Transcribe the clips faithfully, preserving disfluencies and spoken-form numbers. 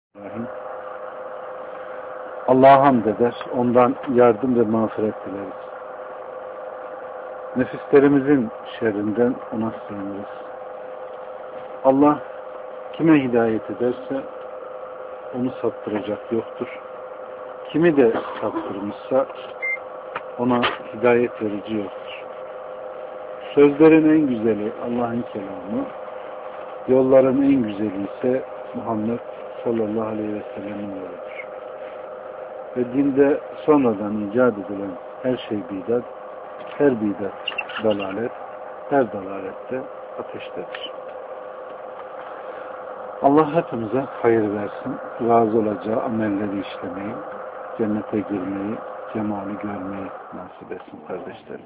Bismillahirrahmanirrahim. Allah'a hamd eder, ondan yardım ve mağfiret dileriz. Nefislerimizin şerrinden ona sığınırız. Allah kime hidayet ederse onu saptıracak yoktur. Kimi de saptırmışsa ona hidayet verici yoktur. Sözlerin en güzeli Allah'ın kelamı, yolların en güzeli ise Muhammed sallallahu aleyhi ve sellem'in yoludur. Ve dinde sonradan icat edilen her şey bidat, her bidat dalalet, her dalalette ateştedir. Allah hepimize hayır versin, razı olacağı amelleri işlemeyi, cennete girmeyi, cemali görmeyi nasip etsin kardeşlerim.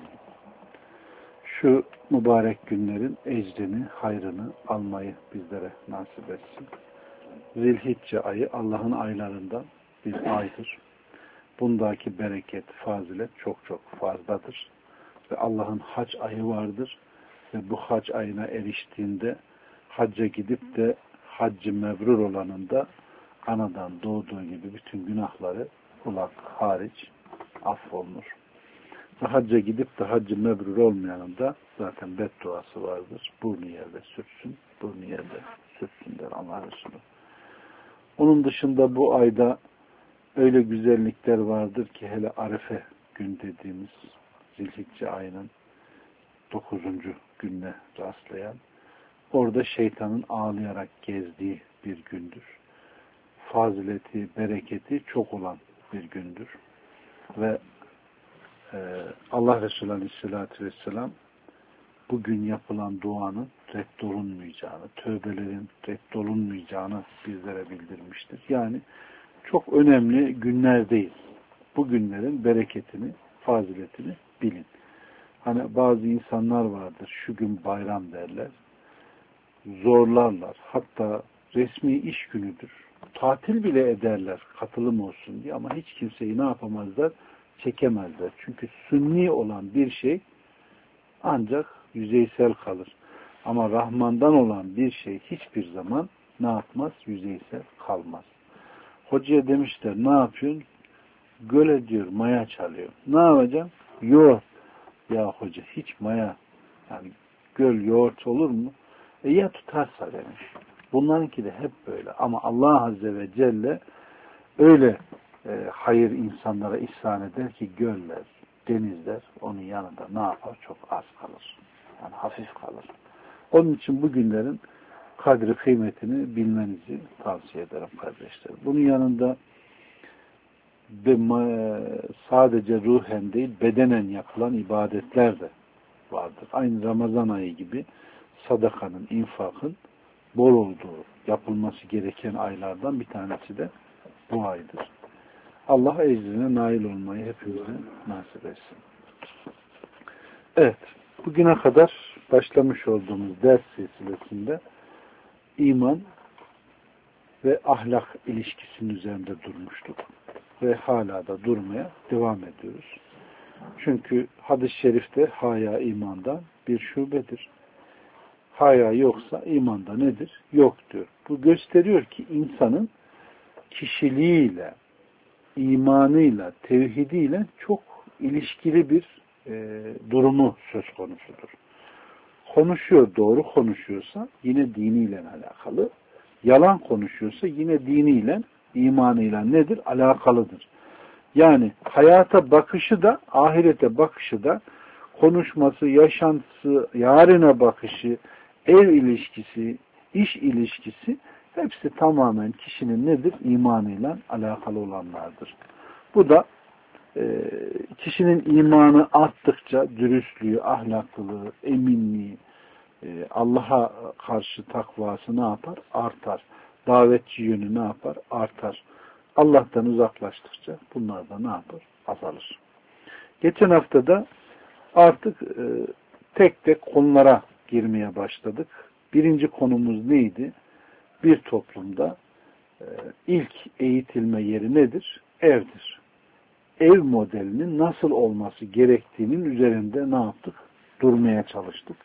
Şu mübarek günlerin ecrini, hayrını almayı bizlere nasip etsin. Zilhicce ayı Allah'ın aylarından bir aydır. Bundaki bereket, fazilet çok çok fazladır. Ve Allah'ın hac ayı vardır. Ve bu hac ayına eriştiğinde hacca gidip de haccı mebrur olanın da anadan doğduğu gibi bütün günahları kulak hariç affolunur. Ve hacca gidip de haccı mebrur olmayanın da zaten bedduası vardır. Burnu yerde sürtsün, burnu yerde sürtsün der Allah Resulü. Onun dışında bu ayda öyle güzellikler vardır ki hele Arefe gün dediğimiz Zilhicce ayının dokuzuncu gününe rastlayan, orada şeytanın ağlayarak gezdiği bir gündür. Fazileti, bereketi çok olan bir gündür. Ve e, Allah Resulü Aleyhisselatü Vesselam bugün yapılan duanın reddolunmayacağını, tövbelerin reddolunmayacağını bizlere bildirmiştir. Yani çok önemli günlerdeyiz. Bu günlerin bereketini, faziletini bilin. Hani bazı insanlar vardır, şu gün bayram derler, zorlarlar. Hatta resmi iş günüdür. Tatil bile ederler, katılım olsun diye, ama hiç kimseyi ne yapamazlar? Çekemezler. Çünkü sünni olan bir şey ancak yüzeysel kalır. Ama Rahman'dan olan bir şey hiçbir zaman ne yapmaz? Yüzeysel kalmaz. Hocaya demişler, ne yapıyorsun? Göle diyor, maya çalıyor. Ne yapacağım? Yoğurt. Ya hoca, hiç maya, yani göl yoğurt olur mu? E ya tutarsa demiş. Bunlarınki de hep böyle. Ama Allah Azze ve Celle öyle e, hayır insanlara ihsan eder ki göller, denizler onun yanında ne yapar? Çok az kalır. Yani hafif kalır. Onun için bu günlerin kadri kıymetini bilmenizi tavsiye ederim kardeşler. Bunun yanında sadece ruhen değil, bedenen yapılan ibadetler de vardır. Aynı Ramazan ayı gibi sadakanın, infakın bol olduğu, yapılması gereken aylardan bir tanesi de bu aydır. Allah ecrine nail olmayı hepimize nasip etsin. Evet, bugüne kadar başlamış olduğumuz ders silsilesinde iman ve ahlak ilişkisinin üzerinde durmuştuk. Ve hala da durmaya devam ediyoruz. Çünkü hadis-i şerifte haya imandan bir şubedir. Haya yoksa imanda nedir? Yok diyor. Bu gösteriyor ki insanın kişiliğiyle, imanıyla, tevhidiyle çok ilişkili bir e, durumu söz konusudur. Konuşuyor, doğru konuşuyorsa yine diniyle alakalı. Yalan konuşuyorsa yine diniyle, imanıyla nedir? Alakalıdır. Yani hayata bakışı da, ahirete bakışı da, konuşması, yaşantısı, yarına bakışı, ev ilişkisi, iş ilişkisi hepsi tamamen kişinin nedir? İmanıyla alakalı olanlardır. Bu da e, kişinin imanı arttıkça dürüstlüğü, ahlaklılığı, eminliği, e, Allah'a karşı takvası ne yapar? Artar. Davetçi yönü ne yapar? Artar. Allah'tan uzaklaştıkça bunlar da ne yapar? Azalır. Geçen hafta da artık e, tek tek konulara girmeye başladık. Birinci konumuz neydi? Bir toplumda e, ilk eğitilme yeri nedir? Evdir. Ev modelinin nasıl olması gerektiğinin üzerinde ne yaptık? Durmaya çalıştık.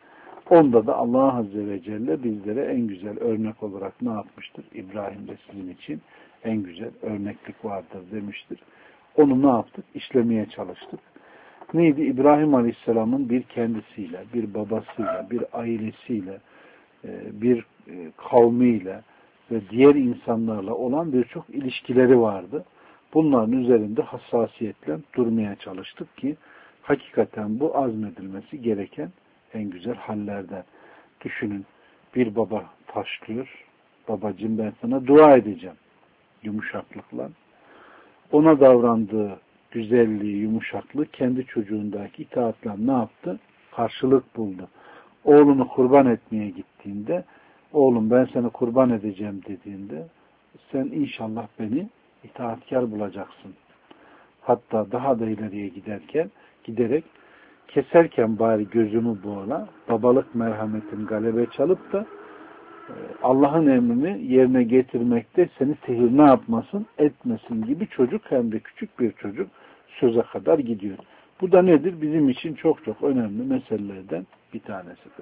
Onda da Allah Azze ve Celle bizlere en güzel örnek olarak ne yapmıştır? İbrahim'de sizin için en güzel örneklik vardır demiştir. Onu ne yaptık? İşlemeye çalıştık. Neydi? İbrahim Aleyhisselam'ın bir kendisiyle, bir babasıyla, bir ailesiyle, bir kavmiyle ve diğer insanlarla olan birçok ilişkileri vardı. Bunların üzerinde hassasiyetle durmaya çalıştık ki hakikaten bu azmedilmesi gereken en güzel hallerden. Düşünün, bir baba taşlıyor. Babacığım ben sana dua edeceğim. Yumuşaklıkla. Ona davrandığı güzelliği, yumuşaklığı kendi çocuğundaki itaatla ne yaptı? Karşılık buldu. Oğlunu kurban etmeye gittiğinde, oğlum ben seni kurban edeceğim dediğinde, sen inşallah beni itaatkar bulacaksın. Hatta daha da ileriye giderken, giderek keserken bari gözümü boğla, babalık merhametin galebe çalıp da Allah'ın emrini yerine getirmekte seni tehir ne yapmasın, etmesin gibi çocuk, hem de küçük bir çocuk söze kadar gidiyor. Bu da nedir? Bizim için çok çok önemli meselelerden bir tanesidir.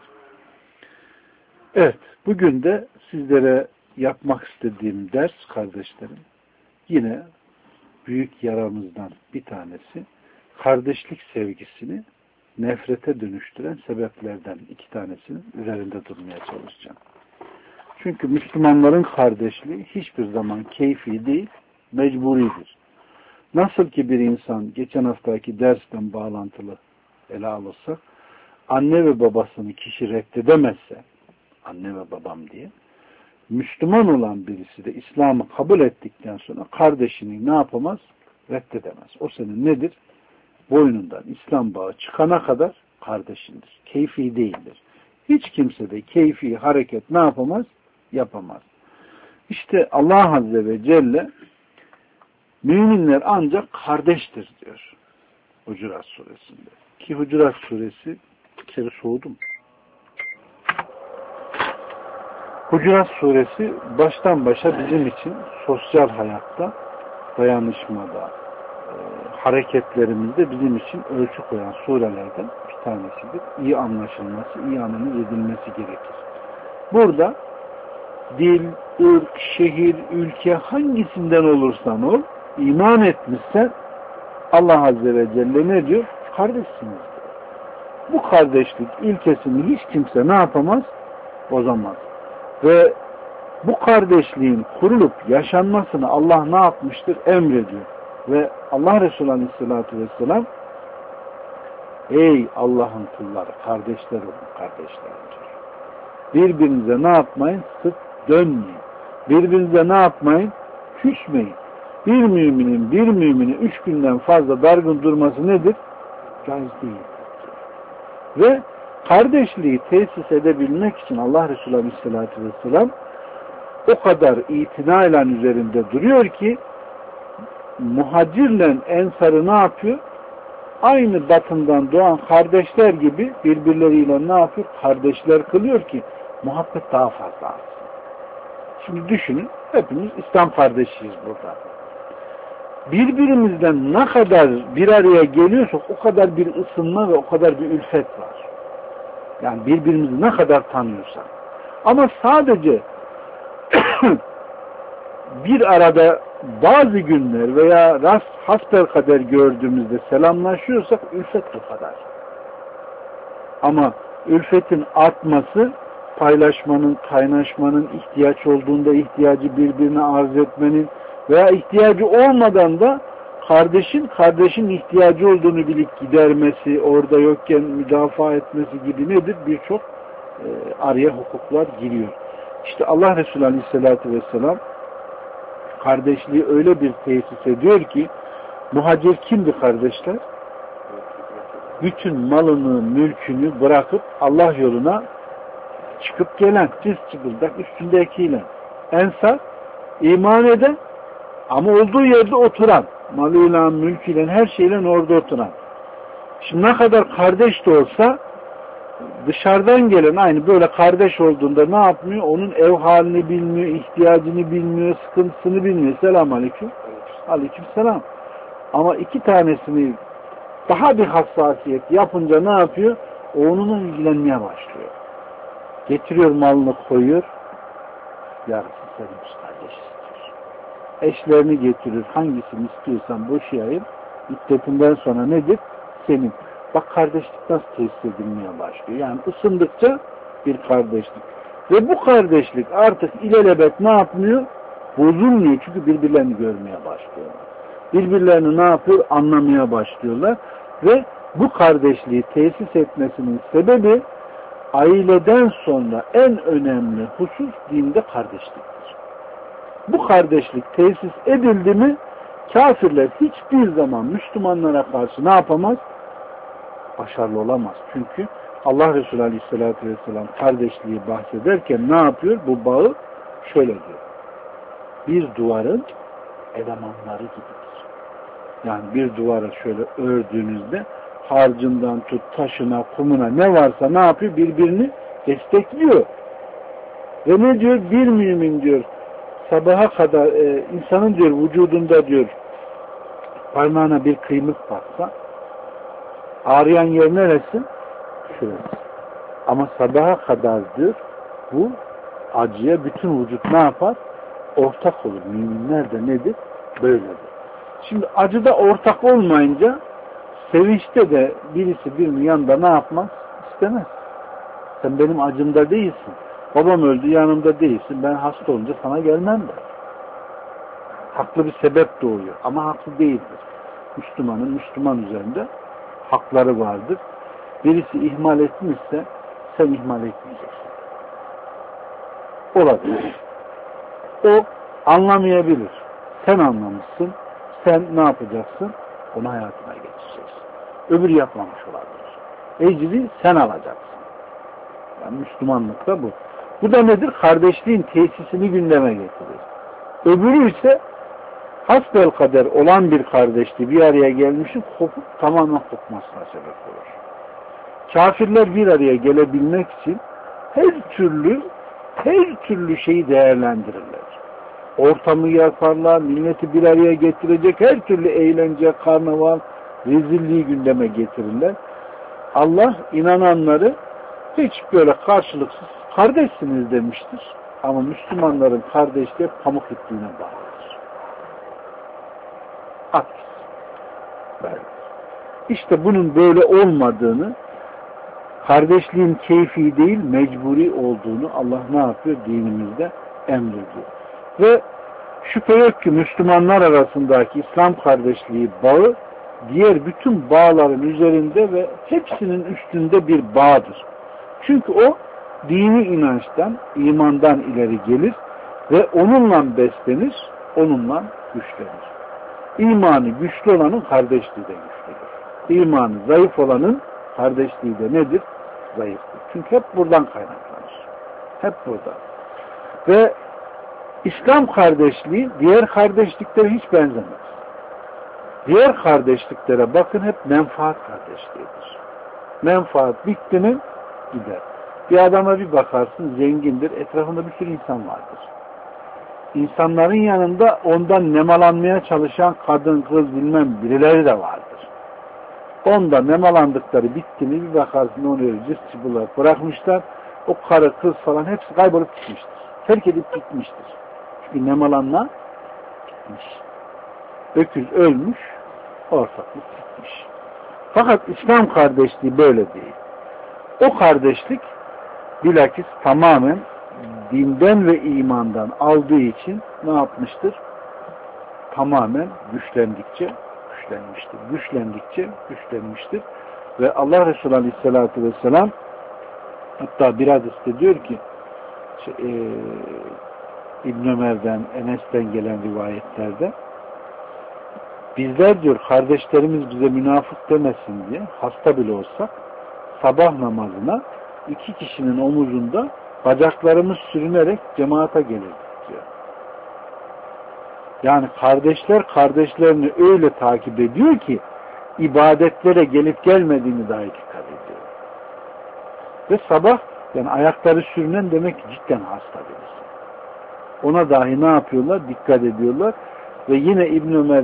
Evet, bugün de sizlere yapmak istediğim ders kardeşlerim, yine büyük yaramızdan bir tanesi, kardeşlik sevgisini nefrete dönüştüren sebeplerden iki tanesinin üzerinde durmaya çalışacağım. Çünkü Müslümanların kardeşliği hiçbir zaman keyfi değil, mecburidir. Nasıl ki bir insan, geçen haftaki dersten bağlantılı ele alırsak, anne ve babasını kişi reddedemezse, anne ve babam diye, Müslüman olan birisi de İslam'ı kabul ettikten sonra kardeşini ne yapamaz? Reddedemez. O senin nedir? Boynundan İslam bağı çıkana kadar kardeşindir. Keyfi değildir. Hiç kimse de keyfi hareket ne yapamaz? Yapamaz. İşte Allah Azze ve Celle müminler ancak kardeştir diyor Hucurat Suresinde. Ki Hucurat Suresi bir kere soğudum. Hucurat Suresi baştan başa bizim için sosyal hayatta, dayanışmada, e, hareketlerimizde bizim için ölçü koyan surelerden bir tanesidir. İyi anlaşılması, iyi analiz edilmesi gerekir. Burada dil, ırk, şehir, ülke hangisinden olursan ol, iman etmişsen Allah Azze ve Celle ne diyor? Kardeşsiniz diyor. Bu kardeşlik ilkesini hiç kimse ne yapamaz? Bozamaz. Ve bu kardeşliğin kurulup yaşanmasını Allah ne yapmıştır? Emrediyor. Ve Allah Resulü Aleyhisselatü Vesselam ey Allah'ın kulları, kardeşler olun, kardeşler diyor. Birbirinize ne yapmayın? Sık dönmeyin. Birbirinize ne yapmayın? Küsmeyin. Bir müminin bir mümini üç günden fazla dargın durması nedir? Caiz değil. Ve kardeşliği tesis edebilmek için Allah Resulü Aleyhisselatü Vesselam o kadar itinayla üzerinde duruyor ki muhacirle ensarı ne yapıyor? Aynı batından doğan kardeşler gibi birbirleriyle ne yapıyor? Kardeşler kılıyor ki muhabbet daha fazla artsın. Şimdi düşünün, hepimiz İslam kardeşiyiz burada. Birbirimizden ne kadar bir araya geliyorsak o kadar bir ısınma ve o kadar bir ülfet var. Yani birbirimizi ne kadar tanıyorsak. Ama sadece bir arada bazı günler veya rast hasbelkader gördüğümüzde selamlaşıyorsak ülfet bu kadar. Ama ülfetin artması paylaşmanın, kaynaşmanın, ihtiyaç olduğunda ihtiyacı birbirine arz etmenin veya ihtiyacı olmadan da kardeşin, kardeşin ihtiyacı olduğunu bilip gidermesi, orada yokken müdafaa etmesi gibi nedir? Birçok e, araya hukuklar giriyor. İşte Allah Resulü Aleyhisselatü Vesselam kardeşliği öyle bir tesis ediyor ki muhacir kimdi kardeşler? Bütün malını, mülkünü bırakıp Allah yoluna çıkıp gelen, cız çıkıldak üstündekiyle. Ensar, iman eden ama olduğu yerde oturan, malıyla, mülküyle, her şeyle orada oturan. Şimdi ne kadar kardeş de olsa dışarıdan gelen aynı böyle kardeş olduğunda ne yapmıyor? Onun ev halini bilmiyor, ihtiyacını bilmiyor, sıkıntısını bilmiyor. Selamun aleyküm. Aleyküm selam. Ama iki tanesini daha bir hassasiyet yapınca ne yapıyor? O onunla ilgilenmeye başlıyor. Getiriyor malını koyuyor. Yarısı seninmiş kardeş istiyor. Eşlerini getirir. Hangisini istiyorsan boşayayım. İddetinden sonra nedir? Senin. Bak kardeşlik nasıl tesis edilmeye başlıyor. Yani ısındıkça bir kardeşlik. Ve bu kardeşlik artık ilelebet ne yapmıyor? Bozulmuyor. Çünkü birbirlerini görmeye başlıyorlar. Birbirlerini ne yapıyor? Anlamaya başlıyorlar. Ve bu kardeşliği tesis etmesinin sebebi aileden sonra en önemli husus dinde kardeşliktir. Bu kardeşlik tesis edildi mi kafirler hiçbir zaman Müslümanlara karşı ne yapamaz? Başarılı olamaz. Çünkü Allah Resulü Aleyhisselatü Vesselam kardeşliği bahsederken ne yapıyor? Bu bağı şöyle diyor. Bir duvarın elemanları gibidir. Yani bir duvarı şöyle ördüğünüzde harcından tut, taşına, kumuna ne varsa ne yapıyor? Birbirini destekliyor. Ve ne diyor? Bir mümin diyor sabaha kadar e, insanın diyor vücudunda diyor parmağına bir kıymık baksa ağrıyan yer neresi? Şurası. Ama sabaha kadar diyor bu acıya bütün vücut ne yapar? Ortak olur. Müminler de nedir? Böyledir. Şimdi acıda ortak olmayınca sevinçte de birisi birinin yanında ne yapmaz? İstemez. Sen benim acımda değilsin. Babam öldü yanımda değilsin. Ben hasta olunca sana gelmem de. Haklı bir sebep doğuyor. Ama haklı değildir. Müslümanın Müslüman üzerinde hakları vardır. Birisi ihmal etmişse sen ihmal etmeyeceksin. Olabilir. O anlamayabilir. Sen anlamışsın. Sen ne yapacaksın? Onu hayatına geçireceksin. Öbürü yapmamış olabilir. Ecri sen alacaksın. Yani Müslümanlıkta bu. Bu da nedir? Kardeşliğin tesisini gündeme getirir. Öbürü ise hasbelkader olan bir kardeşliği bir araya gelmişin kopup tamamen kopmasına sebep olur. Kafirler bir araya gelebilmek için her türlü her türlü şeyi değerlendirirler. Ortamı yaparlar, milleti bir araya getirecek her türlü eğlence, karnaval, rezilliği gündeme getirirler. Allah inananları hiç böyle karşılıksız kardeşsiniz demiştir. Ama Müslümanların kardeşliği pamuk ipliğine bağlıdır. Aks. Böyle. İşte bunun böyle olmadığını, kardeşliğin keyfi değil, mecburi olduğunu Allah ne yapıyor? Dinimizde emrediyor. Ve şüphe yok ki Müslümanlar arasındaki İslam kardeşliği bağı diğer bütün bağların üzerinde ve hepsinin üstünde bir bağdır. Çünkü o dini inançtan, imandan ileri gelir ve onunla beslenir, onunla güçlenir. İmanı güçlü olanın kardeşliği de güçlüdür. İmanı zayıf olanın kardeşliği de nedir? Zayıftır. Çünkü hep buradan kaynaklanır. Hep burada. Ve İslam kardeşliği diğer kardeşliklere hiç benzemez. Diğer kardeşliklere bakın hep menfaat kardeşliğidir. Menfaat bitti mi gider. Bir adama bir bakarsın zengindir, etrafında bir sürü insan vardır. İnsanların yanında ondan nemalanmaya çalışan kadın, kız bilmem birileri de vardır. Onda nemalandıkları bitti mi bir bakarsın onu öyle cıs bırakmışlar. O karı, kız falan hepsi kaybolup gitmiştir. Terk edip gitmiştir. Çünkü nemalanma gitmiş. Öküz ölmüş, ortaklık gitmiş. Fakat İslam kardeşliği böyle değil. O kardeşlik bilakis tamamen dinden ve imandan aldığı için ne yapmıştır? Tamamen güçlendikçe güçlenmiştir. Güçlendikçe güçlenmiştir. Ve Allah Resulü Aleyhisselatü Vesselam hatta bir hadiste diyor ki şey, e, İbn Ömer'den, Enes'ten gelen rivayetlerde bizler diyor kardeşlerimiz bize münafık demesin diye hasta bile olsak sabah namazına iki kişinin omuzunda bacaklarımız sürünerek cemaate gelirdik diyor. Yani kardeşler kardeşlerini öyle takip ediyor ki ibadetlere gelip gelmediğini dahi dikkat ediyor. Ve sabah yani ayakları sürünen demek ki cidden hasta birisi. Ona dahi ne yapıyorlar? Dikkat ediyorlar. Ve yine İbn Ömer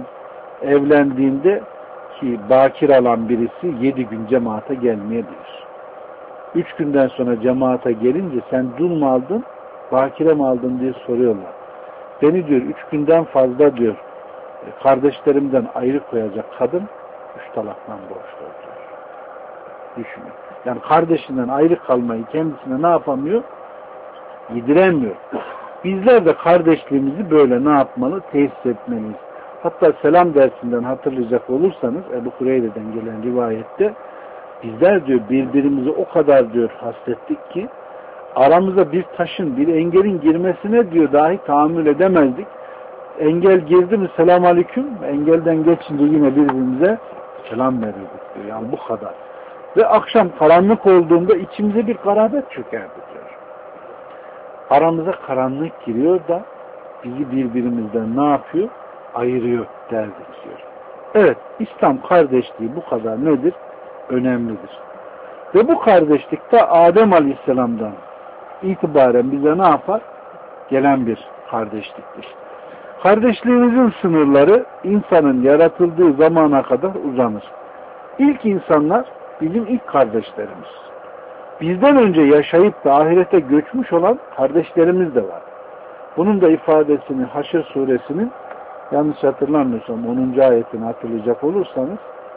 evlendiğinde ki bakir alan birisi yedi gün cemaate gelmeyebilir. Üç günden sonra cemaate gelince sen dul mu aldın, bakire mi aldın diye soruyorlar. Beni diyor üç günden fazla diyor kardeşlerimden ayrı koyacak kadın üç talaktan borçlu diyor. Düşünün. Yani kardeşinden ayrı kalmayı kendisine ne yapamıyor? Yediremiyor. Bizler de kardeşliğimizi böyle ne yapmalı? Tesis etmeliyiz. Hatta selam dersinden hatırlayacak olursanız Ebu Hureyre'den gelen rivayette bizler diyor birbirimizi o kadar diyor hasrettik ki aramıza bir taşın, bir engelin girmesine diyor dahi tahammül edemezdik. Engel girdi mi selam aleyküm, engelden geçince yine birbirimize selam verirdik diyor. Yani bu kadar. Ve akşam karanlık olduğunda içimize bir garabet çökerdi diyor. Aramıza karanlık giriyor da bizi birbirimizden ne yapıyor? Ayırıyor derdik diyor. Evet, İslam kardeşliği bu kadar nedir? Önemlidir. Ve bu kardeşlikte Adem Aleyhisselam'dan itibaren bize ne yapar? Gelen bir kardeşliktir. Kardeşliğimizin sınırları insanın yaratıldığı zamana kadar uzanır. İlk insanlar bizim ilk kardeşlerimiz. Bizden önce yaşayıp da ahirete göçmüş olan kardeşlerimiz de var. Bunun da ifadesini Haşr suresinin yanlış hatırlamıyorsam onuncu ayetini hatırlayacak olursanız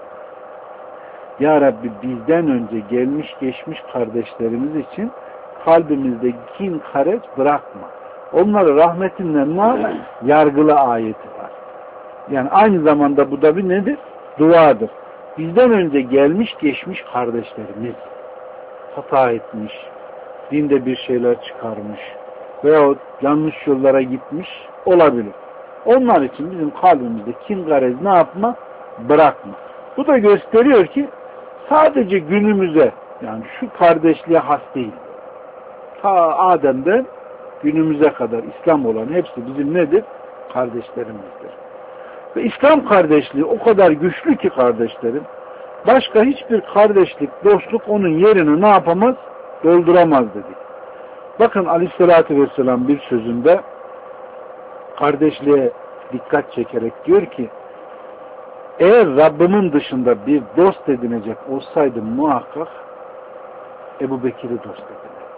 Ya Rabbi bizden önce gelmiş geçmiş kardeşlerimiz için kalbimizde kin karet bırakma. Onları rahmetinden ne yargıla ayeti var. Yani aynı zamanda bu da bir nedir? Duadır. Bizden önce gelmiş geçmiş kardeşlerimiz hata etmiş, dinde bir şeyler çıkarmış veyahut yanlış yollara gitmiş olabilir. Onlar için bizim kalbimizde kin garez ne yapma? Bırakma. Bu da gösteriyor ki sadece günümüze yani şu kardeşliğe has değil. Ta Adem'den günümüze kadar İslam olan hepsi bizim nedir? Kardeşlerimizdir. Ve İslam kardeşliği o kadar güçlü ki kardeşlerim, başka hiçbir kardeşlik, dostluk onun yerini ne yapamaz? Dolduramaz dedik. Bakın Aleyhisselatü Vesselam bir sözünde kardeşliğe dikkat çekerek diyor ki eğer Rabbimin dışında bir dost edinecek olsaydım muhakkak Ebu Bekir'i dost edinirdim.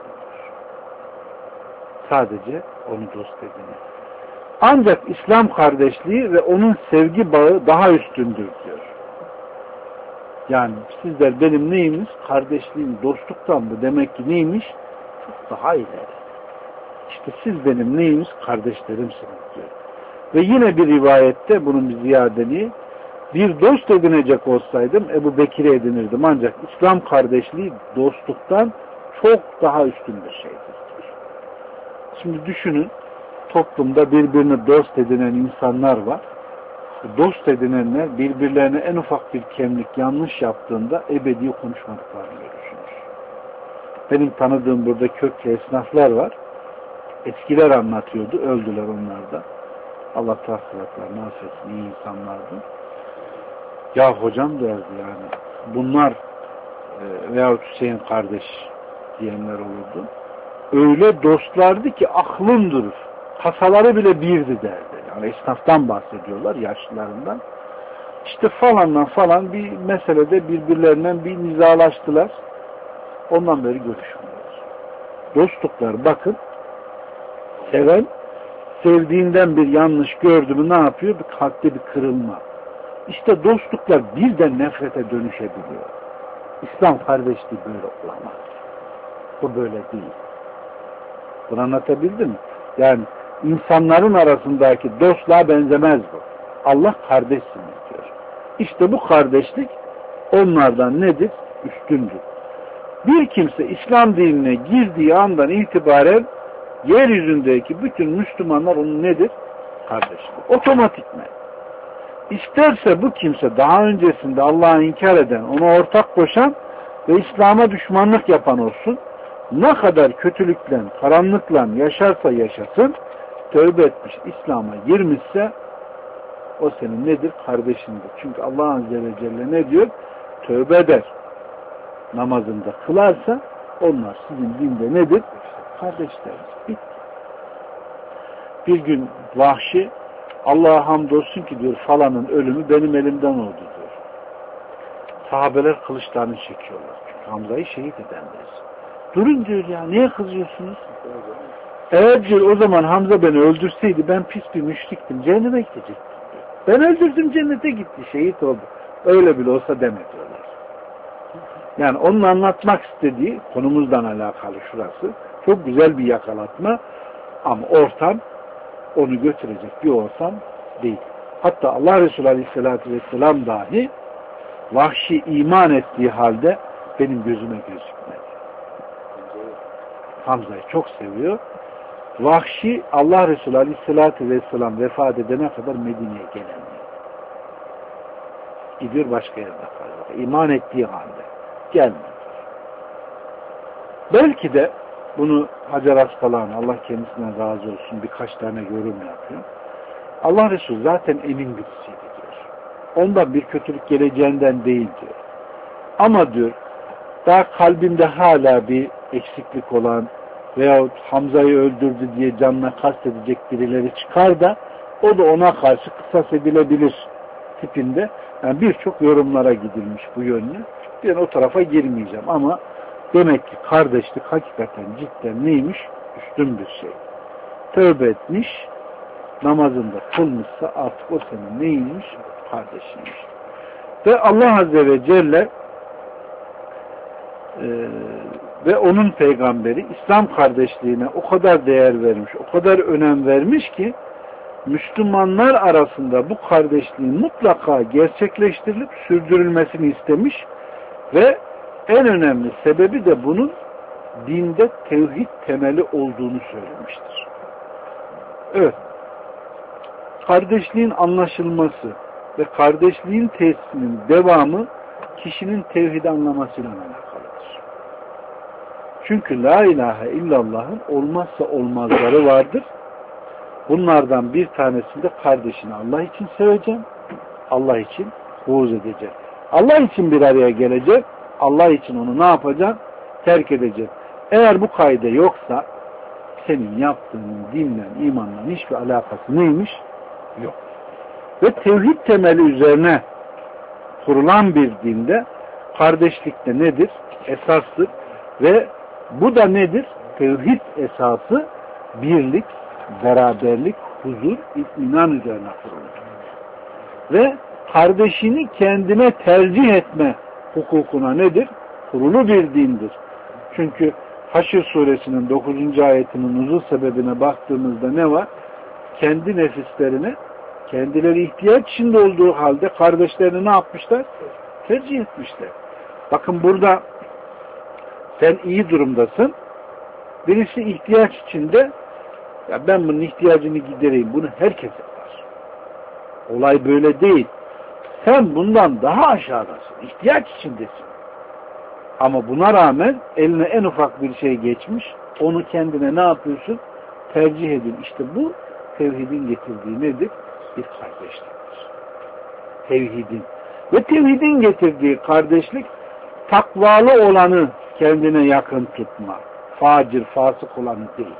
Sadece onu dost edinir. Ancak İslam kardeşliği ve onun sevgi bağı daha üstündür diyor. Yani sizler benim neyimiz? Kardeşliğim dostluktan mı? Demek ki neymiş? Çok daha ileri. İşte siz benim neyimiz? Kardeşlerimsiniz diyor. Ve yine bir rivayette bunun bir ziyadeliği bir dost edinecek olsaydım Ebu Bekir'i edinirdim. Ancak İslam kardeşliği dostluktan çok daha üstün bir şeydir. Şimdi düşünün toplumda birbirini dost edinen insanlar var. Dost edinenler birbirlerine en ufak bir kemlik yanlış yaptığında ebedi konuşmadıklarını görürsünüz. Benim tanıdığım burada köklü esnaflar var. Eskiler anlatıyordu. Öldüler onlar da. Allah tahsilatlarını affetsin. İyi insanlardı. Ya hocam derdi yani. Bunlar e, veyahut Hüseyin kardeş diyenler olurdu. Öyle dostlardı ki aklım durur. Kasaları bile birdi derdi. Yani esnaftan bahsediyorlar, yaşlılarından. İşte falanla falan bir meselede birbirlerinden bir nizalaştılar. Ondan beri görüşmüyorlar. Dostluklar bakın seven sevdiğinden bir yanlış gördü mü ne yapıyor? Bir kalpte bir kırılma. İşte dostluklar birden nefrete dönüşebiliyor. İslam kardeşliği böyle olamaz. Bu böyle değil. Bunu anlatabildim mi? Yani insanların arasındaki dostluğa benzemez bu. Allah kardeşsiniz diyor. İşte bu kardeşlik onlardan nedir? Üstündür. Bir kimse İslam dinine girdiği andan itibaren yeryüzündeki bütün Müslümanlar onun nedir? Kardeşlik. Otomatikmen. İsterse bu kimse daha öncesinde Allah'ı inkar eden, ona ortak koşan ve İslam'a düşmanlık yapan olsun, ne kadar kötülükle, karanlıkla yaşarsa yaşasın, tövbe etmiş, İslam'a girmişse o senin nedir? Kardeşindir. Çünkü Allah Azze ve Celle ne diyor? Tövbe eder. Namazında kılarsa onlar sizin dinde nedir? Kardeşleriniz. Bitti. Bir gün Vahşi Allah'a hamdolsun ki diyor falanın ölümü benim elimden oldu diyor. Sahabeler kılıçlarını çekiyorlar. Çünkü Hamza'yı şehit edenler. Durun diyor ya, niye kızıyorsunuz? Eğer diyor o zaman Hamza beni öldürseydi ben pis bir müşriktim, cehenneme gidecektim diyor. Ben öldürdüm, cennete gitti, şehit oldu. Öyle bile olsa deme diyorlar. Yani onun anlatmak istediği konumuzdan alakalı şurası. Çok güzel bir yakalatma ama ortam onu götürecek bir ortam değil. Hatta Allah Resulü Aleyhisselatü Vesselam dahi Vahşi iman ettiği halde benim gözüme gözükmedi. Hamza'yı çok seviyor. Vahşi Allah Resulü Aleyhisselatü Vesselam vefat edene kadar Medine'ye gelemiyor. Gidiyor başka yerde kalıyor. İman ettiği halde gelmedi. Belki de bunu Hacer Askalani, Allah kendisinden razı olsun, birkaç tane yorum yapıyor. Allah Resulü zaten emin birisiydi diyor. Ondan bir kötülük geleceğinden değil diyor. Ama diyor daha kalbimde hala bir eksiklik olan veyahut Hamza'yı öldürdü diye canına kastedecek birileri çıkar da o da ona karşı kısas edilebilir tipinde. Yani birçok yorumlara gidilmiş bu yönlü. Ben o tarafa girmeyeceğim ama demek ki kardeşlik hakikaten cidden neymiş? Üstün bir şey. Tövbe etmiş, namazında kılmışsa artık o senin neymiş? Kardeşiymiş. Ve Allah Azze ve Celle e, ve onun peygamberi İslam kardeşliğine o kadar değer vermiş, o kadar önem vermiş ki Müslümanlar arasında bu kardeşliğin mutlaka gerçekleştirilip sürdürülmesini istemiş ve en önemli sebebi de bunun dinde tevhid temeli olduğunu söylemiştir. Evet. Kardeşliğin anlaşılması ve kardeşliğin tesisinin devamı kişinin tevhidi anlamasıyla alakalıdır. Çünkü la ilahe illallah'ın olmazsa olmazları vardır. Bunlardan bir tanesinde kardeşini Allah için seveceksin, Allah için buğz edeceksin. Allah için bir araya gelecek, Allah için onu ne yapacaksın? Terk edeceksin. Eğer bu kaide yoksa senin yaptığının dinle, imanla hiçbir alakası neymiş? Yok. Ve tevhid temeli üzerine kurulan bir dinde kardeşlik de nedir? Esastır. Ve bu da nedir? Tevhid esası birlik, beraberlik, huzur, itminan üzerine kurulur. Ve kardeşini kendine tercih etme hukukuna nedir? Kurulu bir dindir. Çünkü Haşr suresinin dokuzuncu ayetinin nuzul sebebine baktığımızda ne var? Kendi nefislerine, kendileri ihtiyaç içinde olduğu halde kardeşlerini ne yapmışlar? Tercih etmişler. Bakın burada sen iyi durumdasın. Birisi ihtiyaç içinde, ya ben bunun ihtiyacını gidereyim. Bunu herkes yapar. Olay böyle değil. Sen bundan daha aşağıdasın. İhtiyaç içindesin. Ama buna rağmen eline en ufak bir şey geçmiş. Onu kendine ne yapıyorsun? Tercih edin. İşte bu tevhidin getirdiği nedir? Bir kardeşliktir. Tevhidin. Ve tevhidin getirdiği kardeşlik takvalı olanı kendine yakın tutma. Facir, fasık olanı değil.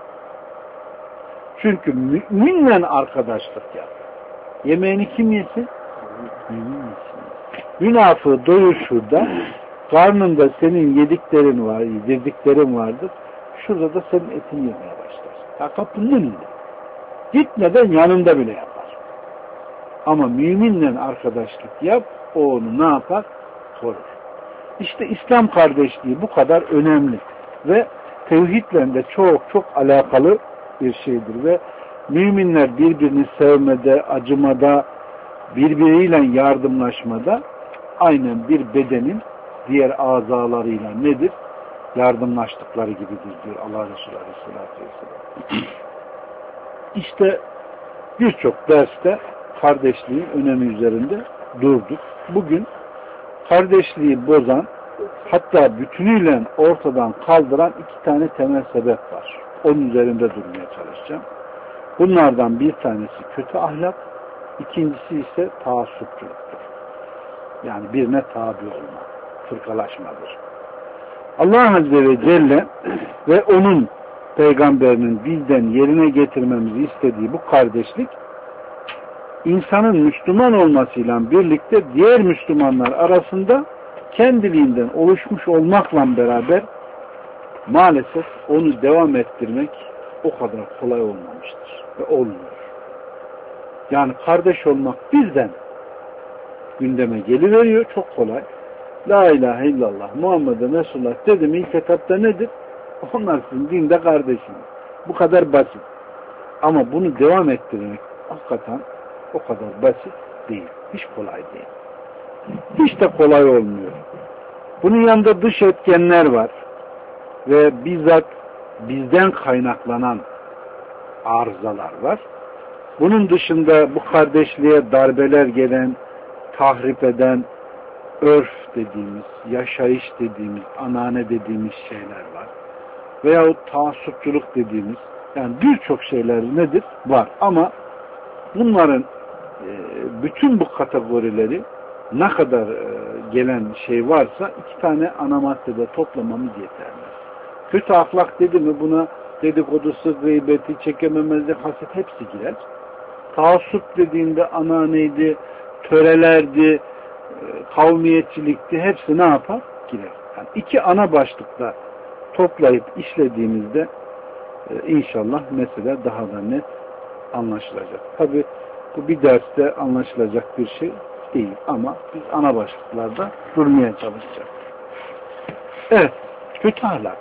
Çünkü müminle arkadaşlık yap. Yemeğini kim yesin? Mümin yesin. Münafığı doyur şurada. Karnında senin yediklerin var, yedirdiklerin vardır. Şurada da senin etini yemeye başlar. Ya kapının önünde. Gitmeden yanında bile yapar. Ama müminle arkadaşlık yap, o onu ne yapar? Korur. İşte İslam kardeşliği bu kadar önemli ve tevhidle de çok çok alakalı bir şeydir ve müminler birbirini sevmede, acımada, birbiriyle yardımlaşmada aynen bir bedenin diğer azalarıyla nedir? Yardımlaştıkları gibidir diyor Allah Resulü Aleyhisselatü Vesselam. İşte birçok derste kardeşliğin önemi üzerinde durduk. Bugün kardeşliği bozan, hatta bütünüyle ortadan kaldıran iki tane temel sebep var. Onun üzerinde durmaya çalışacağım. Bunlardan bir tanesi kötü ahlak, ikincisi ise taassupçuluktur. Yani birine tabi olma, fırkalaşmadır. Allah Azze ve Celle ve onun peygamberinin bizden yerine getirmemizi istediği bu kardeşlik, insanın Müslüman olmasıyla birlikte diğer Müslümanlar arasında kendiliğinden oluşmuş olmakla beraber maalesef onu devam ettirmek o kadar kolay olmamıştır ve olmuyor. Yani kardeş olmak birden gündeme geliveriyor, çok kolay. La ilahe illallah Muhammed'e Resulullah dedi mi ilk etapta nedir? Onlar sizin dinde kardeşiniz. Bu kadar basit. Ama bunu devam ettirmek hakikaten o kadar basit değil. Hiç kolay değil. Hiç de kolay olmuyor. Bunun yanında dış etkenler var. Ve bizzat bizden kaynaklanan arızalar var. Bunun dışında bu kardeşliğe darbeler gelen, tahrip eden, örf dediğimiz, yaşayış dediğimiz, anane dediğimiz şeyler var. Veyahut taassupçuluk dediğimiz, yani birçok şeyler nedir? Var. Ama bunların bütün bu kategorileri ne kadar gelen şey varsa iki tane ana maddede toplamamız yeterli. Kötü ahlak dedi mi buna dedikodusu, gıybeti, çekememezlik, haset hepsi girer. Taassup dediğinde ananeydi, törelerdi, kavmiyetçilikti, hepsi ne yapar? Girer. Yani iki ana başlıkta toplayıp işlediğimizde inşallah mesele daha da net anlaşılacak. Tabi bu bir derste anlaşılacak bir şey değil ama biz ana başlıklarda durmaya çalışacağız. Evet, kötü ahlak.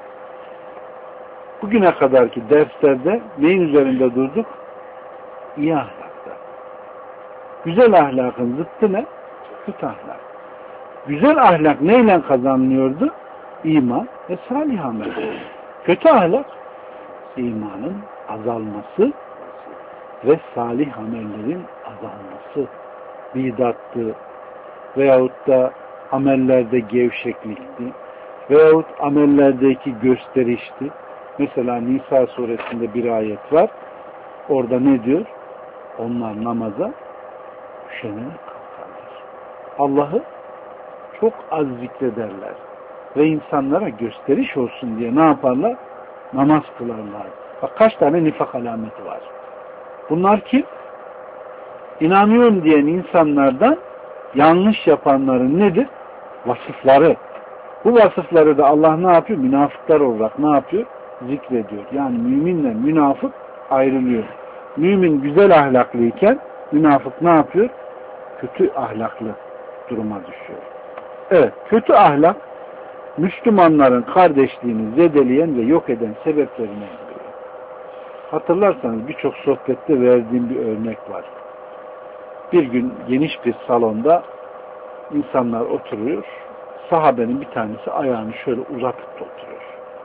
Bugüne kadarki derslerde neyin üzerinde durduk? İyi ahlakta. Güzel ahlakın zıttı ne? Kötü ahlak. Güzel ahlak neyle kazanılıyordu? İman ve salih amel. Kötü ahlak imanın azalması ve salih amellerin azalması. Bidattı veyahut da amellerde gevşeklikti veyahut amellerdeki gösterişti. Mesela Nisa suresinde bir ayet var. Orada ne diyor? Onlar namaza üşenerek kalkarlar. Allah'ı çok az zikrederler. Ve insanlara gösteriş olsun diye ne yaparlar? Namaz kılarlar. Bak kaç tane nifak alameti var. Bunlar kim? İnanıyorum diyen insanlardan yanlış yapanların nedir? Vasıfları. Bu vasıfları da Allah ne yapıyor? Münafıklar olarak ne yapıyor? Zikrediyor. Yani müminle münafık ayrılıyor. Mümin güzel ahlaklıyken münafık ne yapıyor? Kötü ahlaklı duruma düşüyor. Evet, kötü ahlak Müslümanların kardeşliğini zedeleyen ve yok eden sebeplerine giriyor. Hatırlarsanız birçok sohbette verdiğim bir örnek var. Bir gün geniş bir salonda insanlar oturuyor. Sahabenin bir tanesi ayağını şöyle uzatıp da oturuyor.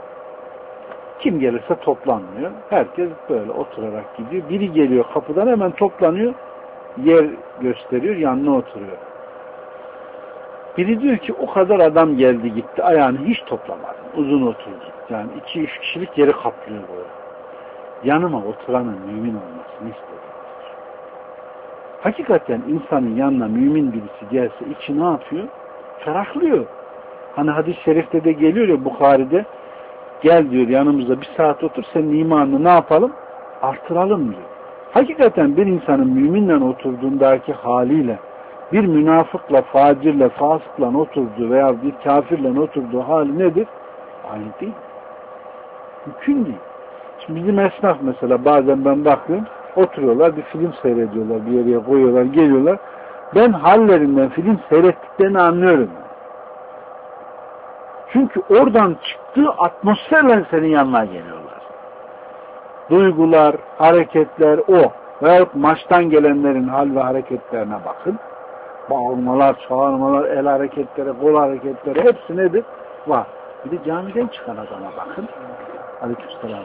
Kim gelirse toplanmıyor. Herkes böyle oturarak gidiyor. Biri geliyor kapıdan hemen toplanıyor. Yer gösteriyor, yanına oturuyor. Biri diyor ki o kadar adam geldi gitti. Ayağını hiç toplamadı. Uzun oturdu. Yani iki üç kişilik yeri kaplıyor böyle. Yanıma oturanın mümin olmasını istedim. Hakikaten insanın yanına mümin birisi gelse içi ne yapıyor? Ferahlıyor. Hani hadis-i şerifte de geliyor ya Bukhari'de, gel diyor yanımıza bir saat otur, senin imanını ne yapalım? Artıralım diyor. Hakikaten bir insanın müminle oturduğundaki haliyle bir münafıkla, facirle, fasıkla oturduğu veya bir kafirle oturduğu hali nedir? Aynı değil. Mümkün değil. Şimdi bizim esnaf mesela bazen ben bakıyorum, oturuyorlar, bir film seyrediyorlar, bir yere koyuyorlar, geliyorlar. Ben hallerinden film seyrettiklerini anlıyorum. Çünkü oradan çıktığı atmosferle senin yanına geliyorlar. Duygular, hareketler o. Veyahut maçtan gelenlerin hal ve hareketlerine bakın. Bağırmalar, çağırmalar, el hareketleri, kol hareketleri hepsi nedir? Var. Bir de camiden çıkan adama bakın. Aleykümselam.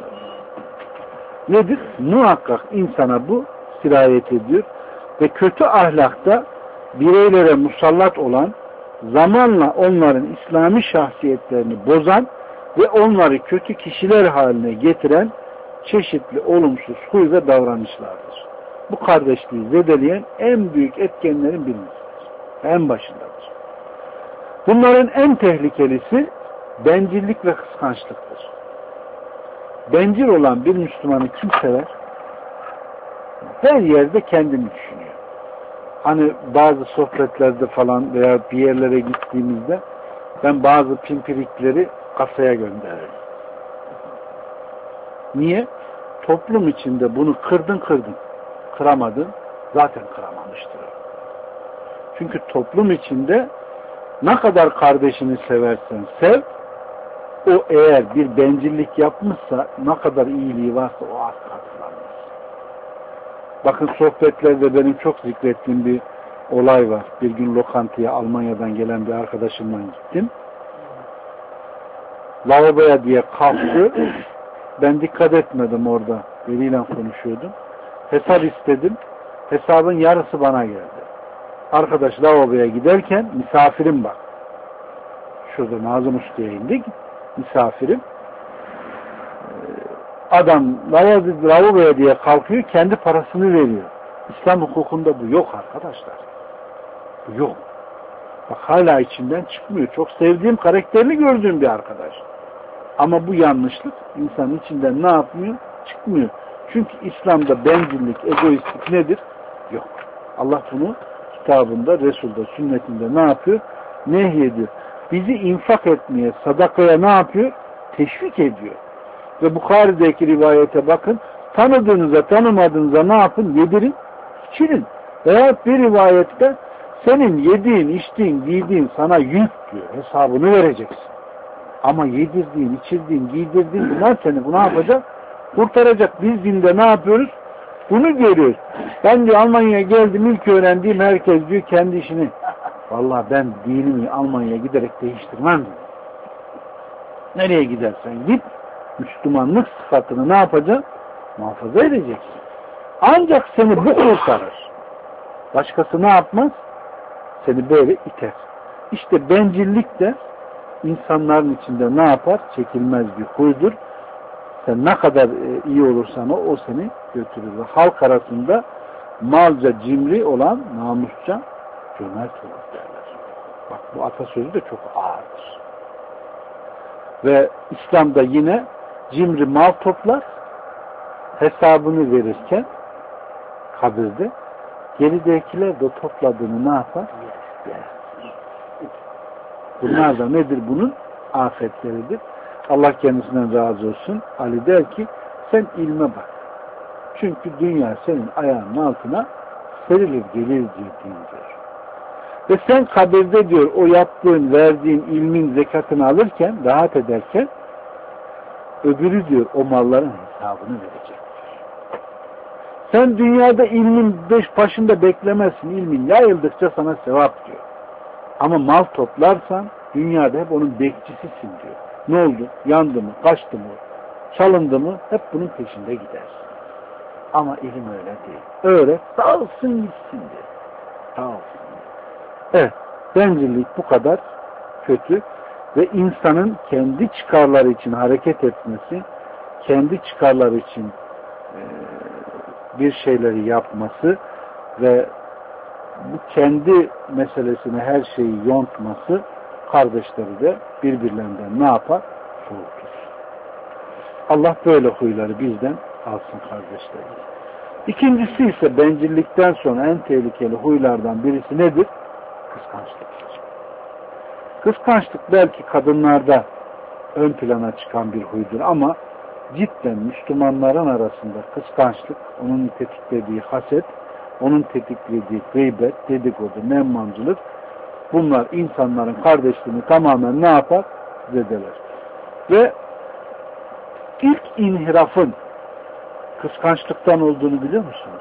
Nedir? Muhakkak insana bu sirayet ediyor. Ve kötü ahlakta bireylere musallat olan, zamanla onların İslami şahsiyetlerini bozan ve onları kötü kişiler haline getiren çeşitli olumsuz huy ve davranışlardır. Bu kardeşliği zedeleyen en büyük etkenlerin birincisidir. En başındadır. Bunların en tehlikelisi bencillik ve kıskançlıktır. Bencil olan bir Müslümanı kim sever? Her yerde kendini düşünüyor. Hani bazı sohbetlerde falan veya bir yerlere gittiğimizde ben bazı pimpirikleri kasaya gönderir. Niye? Toplum içinde bunu kırdın kırdın. Kıramadın. Zaten kıramamıştır. Çünkü toplum içinde ne kadar kardeşini seversen sev, o eğer bir bencillik yapmışsa, ne kadar iyiliği varsa o asla hatırlanmaz. Bakın sohbetlerde benim çok zikrettiğim bir olay var. Bir gün lokantaya Almanya'dan gelen bir arkadaşımla gittim. Lavaboya diye kalktı. Ben dikkat etmedim orada. Biriyle konuşuyordum. Hesap istedim. Hesabın yarısı bana geldi. Arkadaş lavaboya giderken misafirim bak. Şurada Nazım Usta'ya indik. Misafirim. Adam lavaboya diye kalkıyor. Kendi parasını veriyor. İslam hukukunda bu yok arkadaşlar. Bu yok. Bak hala içinden çıkmıyor. Çok sevdiğim, karakterli gördüğüm bir arkadaş. Ama bu yanlışlık insanın içinden ne yapmıyor? Çıkmıyor. Çünkü İslam'da bencillik, egoistlik nedir? Yok. Allah bunu kitabında, Resul'da, sünnetinde ne yapıyor? Nehyediyor. Bizi infak etmeye, sadakaya ne yapıyor? Teşvik ediyor. Ve Bukhari'deki rivayete bakın. Tanıdığınıza, tanımadığınıza ne yapın? Yedirin, içirin. Veyahut bir rivayette senin yediğin, içtiğin, giydiğin sana yük diyor. Hesabını vereceksin. Ama yedirdiğin, içirdiğin, giydirdiğin bunlar seni bu ne yapacak? Kurtaracak. Biz dinde ne yapıyoruz? Bunu görüyoruz. Ben diyor Almanya'ya geldim, ilk öğrendiğim herkes diyor kendi işini. Vallahi ben dinimi Almanya'ya giderek değiştirmem diyor. Nereye gidersen git, Müslümanlık sıfatını ne yapacaksın? Muhafaza edeceksin. Ancak seni bu kurtarır. Başkası ne yapmaz? Seni böyle iter. İşte bencillik de insanların içinde ne yapar? Çekilmez bir huydur. Sen ne kadar iyi olursan o, o seni götürür. Ve halk arasında malca cimri olan namusça cömert olur derler. Bak bu atasözü de çok ağırdır. Ve İslam'da yine cimri mal toplar, hesabını verirken kabirde geridekiler de topladığını ne yapar? Yer. Bunlar da nedir bunun? Afetleridir. Allah kendisinden razı olsun. Ali der ki sen ilme bak. Çünkü dünya senin ayağının altına serilir gelir diyor din diyor. Ve sen kabirde diyor o yaptığın, verdiğin ilmin zekatını alırken, rahat ederken öbürü diyor o malların hesabını verecek. Sen dünyada ilmin beş başında beklemezsin. İlmin yayıldıkça sana sevap diyor. Ama mal toplarsan dünyada hep onun bekçisisin diyor. Ne oldu? Yandı mı? Kaçtı mı? Çalındı mı? Hep bunun peşinde gidersin. Ama ilim öyle değil. Öğret, dağılsın gitsin diyor. Dağılsın. Evet, bencillik bu kadar kötü ve insanın kendi çıkarları için hareket etmesi, kendi çıkarları için e, bir şeyleri yapması ve bu kendi meselesine her şeyi yontması kardeşleri de birbirlerinden ne yapar? Soğutur. Allah böyle huyları bizden alsın kardeşlerim. İkincisi ise bencillikten sonra en tehlikeli huylardan birisi nedir? Kıskançlık. Kıskançlık belki kadınlarda ön plana çıkan bir huydur ama cidden Müslümanların arasında kıskançlık, onun tetiklediği haset, onun tetiklediği gıybet, dedikodu, nemmancılık, bunlar insanların kardeşliğini tamamen ne yapar? Zedeler. Ve ilk inhirafın kıskançlıktan olduğunu biliyor musunuz?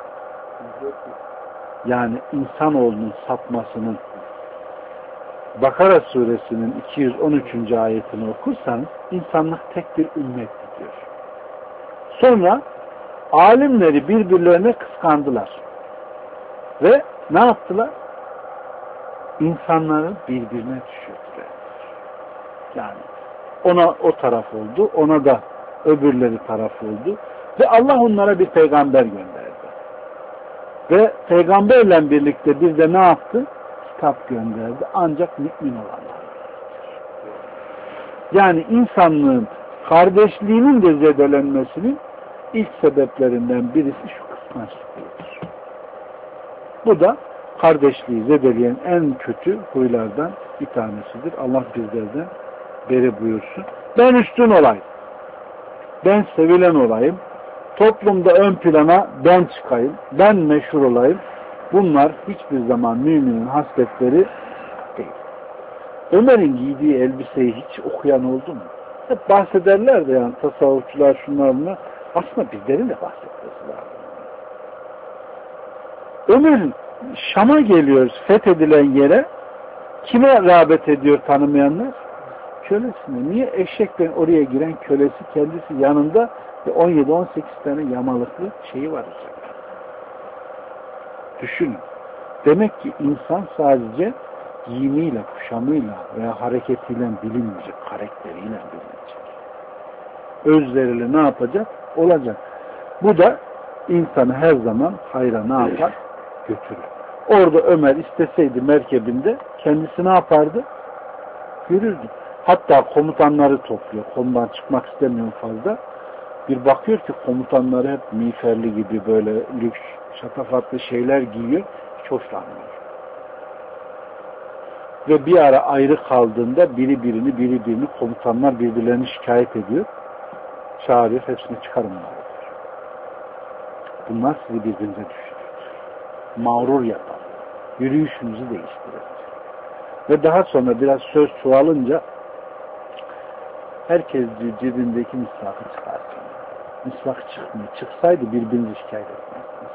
Yani insanoğlunun sapmasının Bakara suresinin iki yüz on üçüncü ayetini okursanız insanlık tek bir ümmet diyor. Sonra alimleri birbirlerine kıskandılar. Ve ne yaptılar? İnsanları birbirine düşürdüler. Yani ona o taraf oldu, ona da öbürleri taraf oldu. Ve Allah onlara bir peygamber gönderdi. Ve peygamberle birlikte bir de ne yaptı? Kitap gönderdi. Ancak mümin olanlar. Yani insanlığın kardeşliğinin de zedelenmesinin ilk sebeplerinden birisi şu kıskançlıktır. Bu da kardeşliği zedeleyen en kötü huylardan bir tanesidir. Allah bizlerden beri buyursun. Ben üstün olayım. Ben sevilen olayım. Toplumda ön plana ben çıkayım. Ben meşhur olayım. Bunlar hiçbir zaman müminin hasletleri değil. Ömer'in giydiği elbiseyi hiç okuyan oldu mu? Hep bahsederler de yani tasavvufçular şunlar bunlar. Aslında bizlerin de bahsetmesi lazım. Ömer Şam'a geliyoruz fethedilen yere. Kime rağbet ediyor tanımayanlar? Kölesine. Niye? Eşekten oraya giren kölesi kendisi yanında ve on yedi on sekiz tane yamalıklı şeyi var. Düşünün. Demek ki insan sadece giyimiyle, kuşamıyla veya hareketiyle bilinmeyecek, karakteriyle bilinmeyecek. Özleriyle ne yapacak? Olacak. Bu da insanı her zaman hayra ne yapar? Götürür. Orada Ömer isteseydi merkebinde kendisi ne yapardı? Yürürdü. Hatta komutanları topluyor. Konudan çıkmak istemiyorum fazla. Bir bakıyor ki komutanları hep miğferli gibi böyle lüks, şatafatlı şeyler giyiyor. Hiç hoşlanmıyor. Ve bir ara ayrı kaldığında biri birini, biri birini komutanlar birbirlerini şikayet ediyor. Çağırıyor. Hepsini çıkarın. Bunlar sizi birbirinize düşürür. Mağrur yapar. Yürüyüşünüzü değiştirir. Ve daha sonra biraz söz çoğalınca herkes cebindeki misvakı çıkarsın. Misvak çıkmıyor. Çıksaydı birbirinizi şikayet etmezdiniz.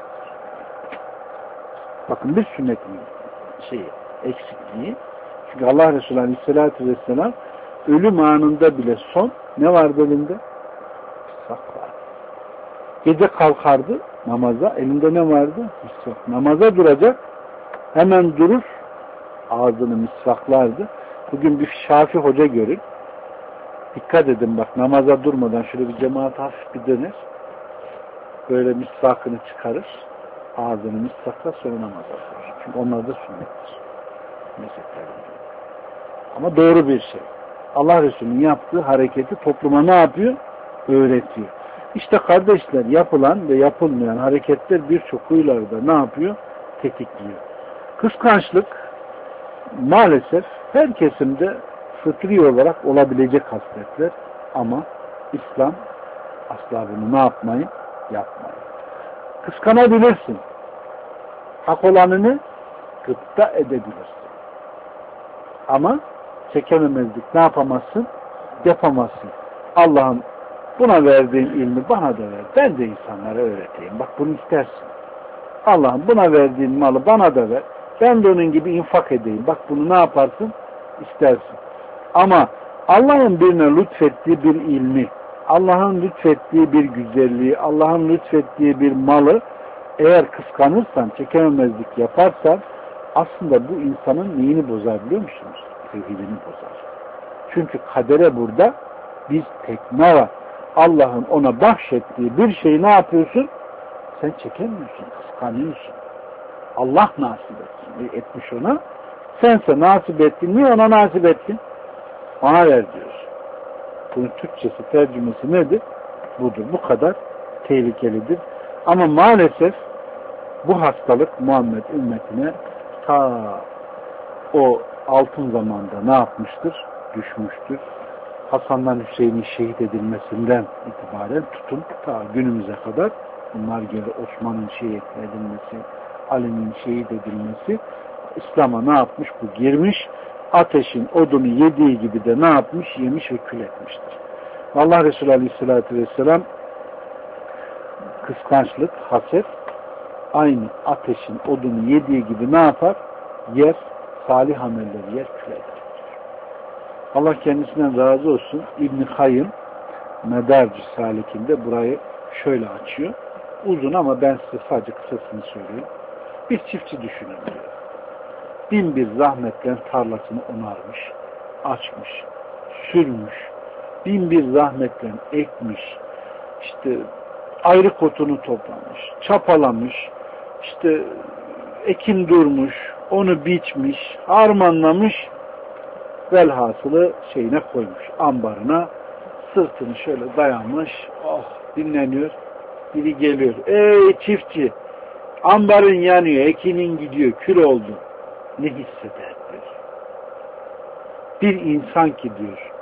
Bakın bir sünnetin şeyi, eksikliği. Çünkü Allah Resulü Aleyhisselatü Vesselam ölüm anında bile son ne vardı elinde? Misvak vardı. Gece kalkardı namaza. Elinde ne vardı? Misvak. Namaza duracak. Hemen durur. Ağzını misvaklardı. Bugün bir Şafi hoca görün. Dikkat edin bak namaza durmadan şöyle bir cemaat hafif bir döner. Böyle misvakını çıkarır. Ağzını misvaklar sonra namaza durur. Çünkü onlar da sünnettir. Mezheplerinde. Ama doğru bir şey. Allah Resulü'nün yaptığı hareketi topluma ne yapıyor? Öğretiyor. İşte kardeşler yapılan ve yapılmayan hareketler birçok huylarda ne yapıyor? Tetikliyor. Kıskançlık maalesef her kesimde fıtri olarak olabilecek hasletler ama İslam asla bunu ne yapmayın? Yapmayın. Kıskanabilirsin. Hak olanını gıpta edebilirsin. Ama çekememezlik ne yapamazsın? Yapamazsın. Allah'ın buna verdiğin ilmi bana da ver. Ben de insanlara öğreteyim. Bak bunu istersin. Allah'ın buna verdiğin malı bana da ver. Ben de onun gibi infak edeyim. Bak bunu ne yaparsın? İstersin. Ama Allah'ın birine lütfettiği bir ilmi, Allah'ın lütfettiği bir güzelliği, Allah'ın lütfettiği bir malı eğer kıskanırsan, çekememezlik yaparsan aslında bu insanın neyini bozar biliyor musunuz? Tevhidini bozar. Çünkü kadere burada biz tekne var. Allah'ın ona bahşettiği bir şeyi ne yapıyorsun? Sen çekemiyorsun, kıskanıyorsun. Allah nasip etsin, etmiş ona. Sense nasip ettin. Niye ona nasip ettin? Ona ver diyorsun. Bunun Türkçesi, tercümesi nedir? Budur. Bu kadar tehlikelidir. Ama maalesef bu hastalık Muhammed ümmetine ta o altın zamanda ne yapmıştır? Düşmüştür. Hasan'dan Hüseyin'in şehit edilmesinden itibaren tutun ta günümüze kadar bunlar göre Osman'ın şehit edilmesi, Ali'nin şehit edilmesi İslam'a ne yapmış? Bu girmiş. Ateşin odunu yediği gibi de ne yapmış? Yemiş ve kül etmiştir. Allah Resulü Aleyhisselatü Vesselam kıskançlık, haset aynı ateşin odunu yediği gibi ne yapar? Yer, salih amelleri yer, kül eder. Allah kendisinden razı olsun. İbn-i Kayyım Medarc-ı Salik'inde burayı şöyle açıyor. Uzun ama ben size sadece kısasını söyleyeyim. Bir çiftçi düşünün diyor. Bin bir zahmetle tarlasını onarmış, açmış, sürmüş, bin bir zahmetle ekmiş, işte ayrık otunu toplamış, çapalamış, işte ekin durmuş, onu biçmiş, harmanlamış, velhasılı şeyine koymuş, ambarına, sırtını şöyle dayanmış, oh dinleniyor, biri geliyor, ey çiftçi, ambarın yanıyor, ekinin gidiyor, kül oldu. Ne hisseder diyor. Bir insan ki diyor,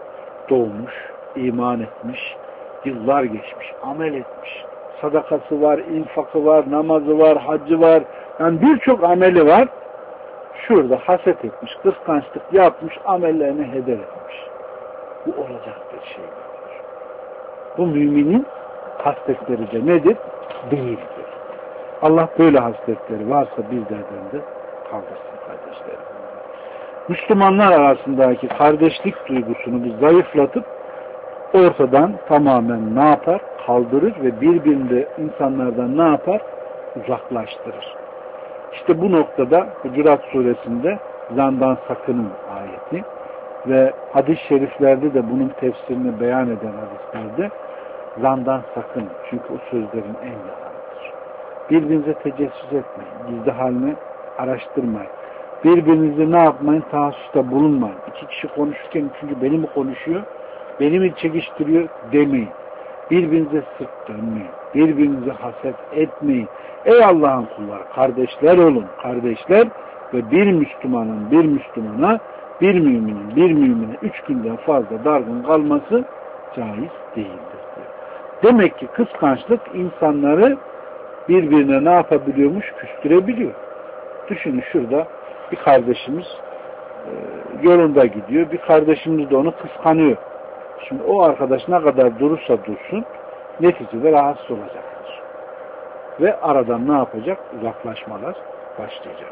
doğmuş, iman etmiş, yıllar geçmiş, amel etmiş. Sadakası var, infakı var, namazı var, haccı var. Yani birçok ameli var. Şurada haset etmiş, kıskançlık yapmış, amellerini heder etmiş. Bu olacak bir şey değildir. Bu müminin hasletleri de nedir? Değildir. Allah böyle hasletleri varsa bizlerden de kaldırsın kardeşlerim. Müslümanlar arasındaki kardeşlik duygusunu biz zayıflatıp ortadan tamamen ne yapar? Kaldırır ve birbirinde insanlardan ne yapar? Uzaklaştırır. İşte bu noktada Hucurat suresinde zandan sakının ayeti ve hadis-i şeriflerde de bunun tefsirini beyan eden hadislerde zandan sakın. Çünkü o sözlerin en yalanıdır. Birbirinize tecessüs etmeyin. Gizli halini araştırmayın. Birbirinizi ne yapmayın? Tahassusta bulunmayın. İki kişi konuşurken çünkü beni mi konuşuyor? Beni mi çekiştiriyor? Demeyin. Birbirinize sırt dönmeyin. Birbirinize haset etmeyin. Ey Allah'ın kulları, kardeşler olun, kardeşler ve bir Müslümanın bir Müslümana, bir müminin bir mümine üç günden fazla dargın kalması caiz değildir diyor. Demek ki kıskançlık insanları birbirine ne yapabiliyormuş? Küstürebiliyor. Düşünün şurada bir kardeşimiz e, yolunda gidiyor. Bir kardeşimiz de onu kıskanıyor. Şimdi o arkadaş ne kadar durursa dursun neticede rahatsız olacaktır. Ve aradan ne yapacak? Uzaklaşmalar başlayacak.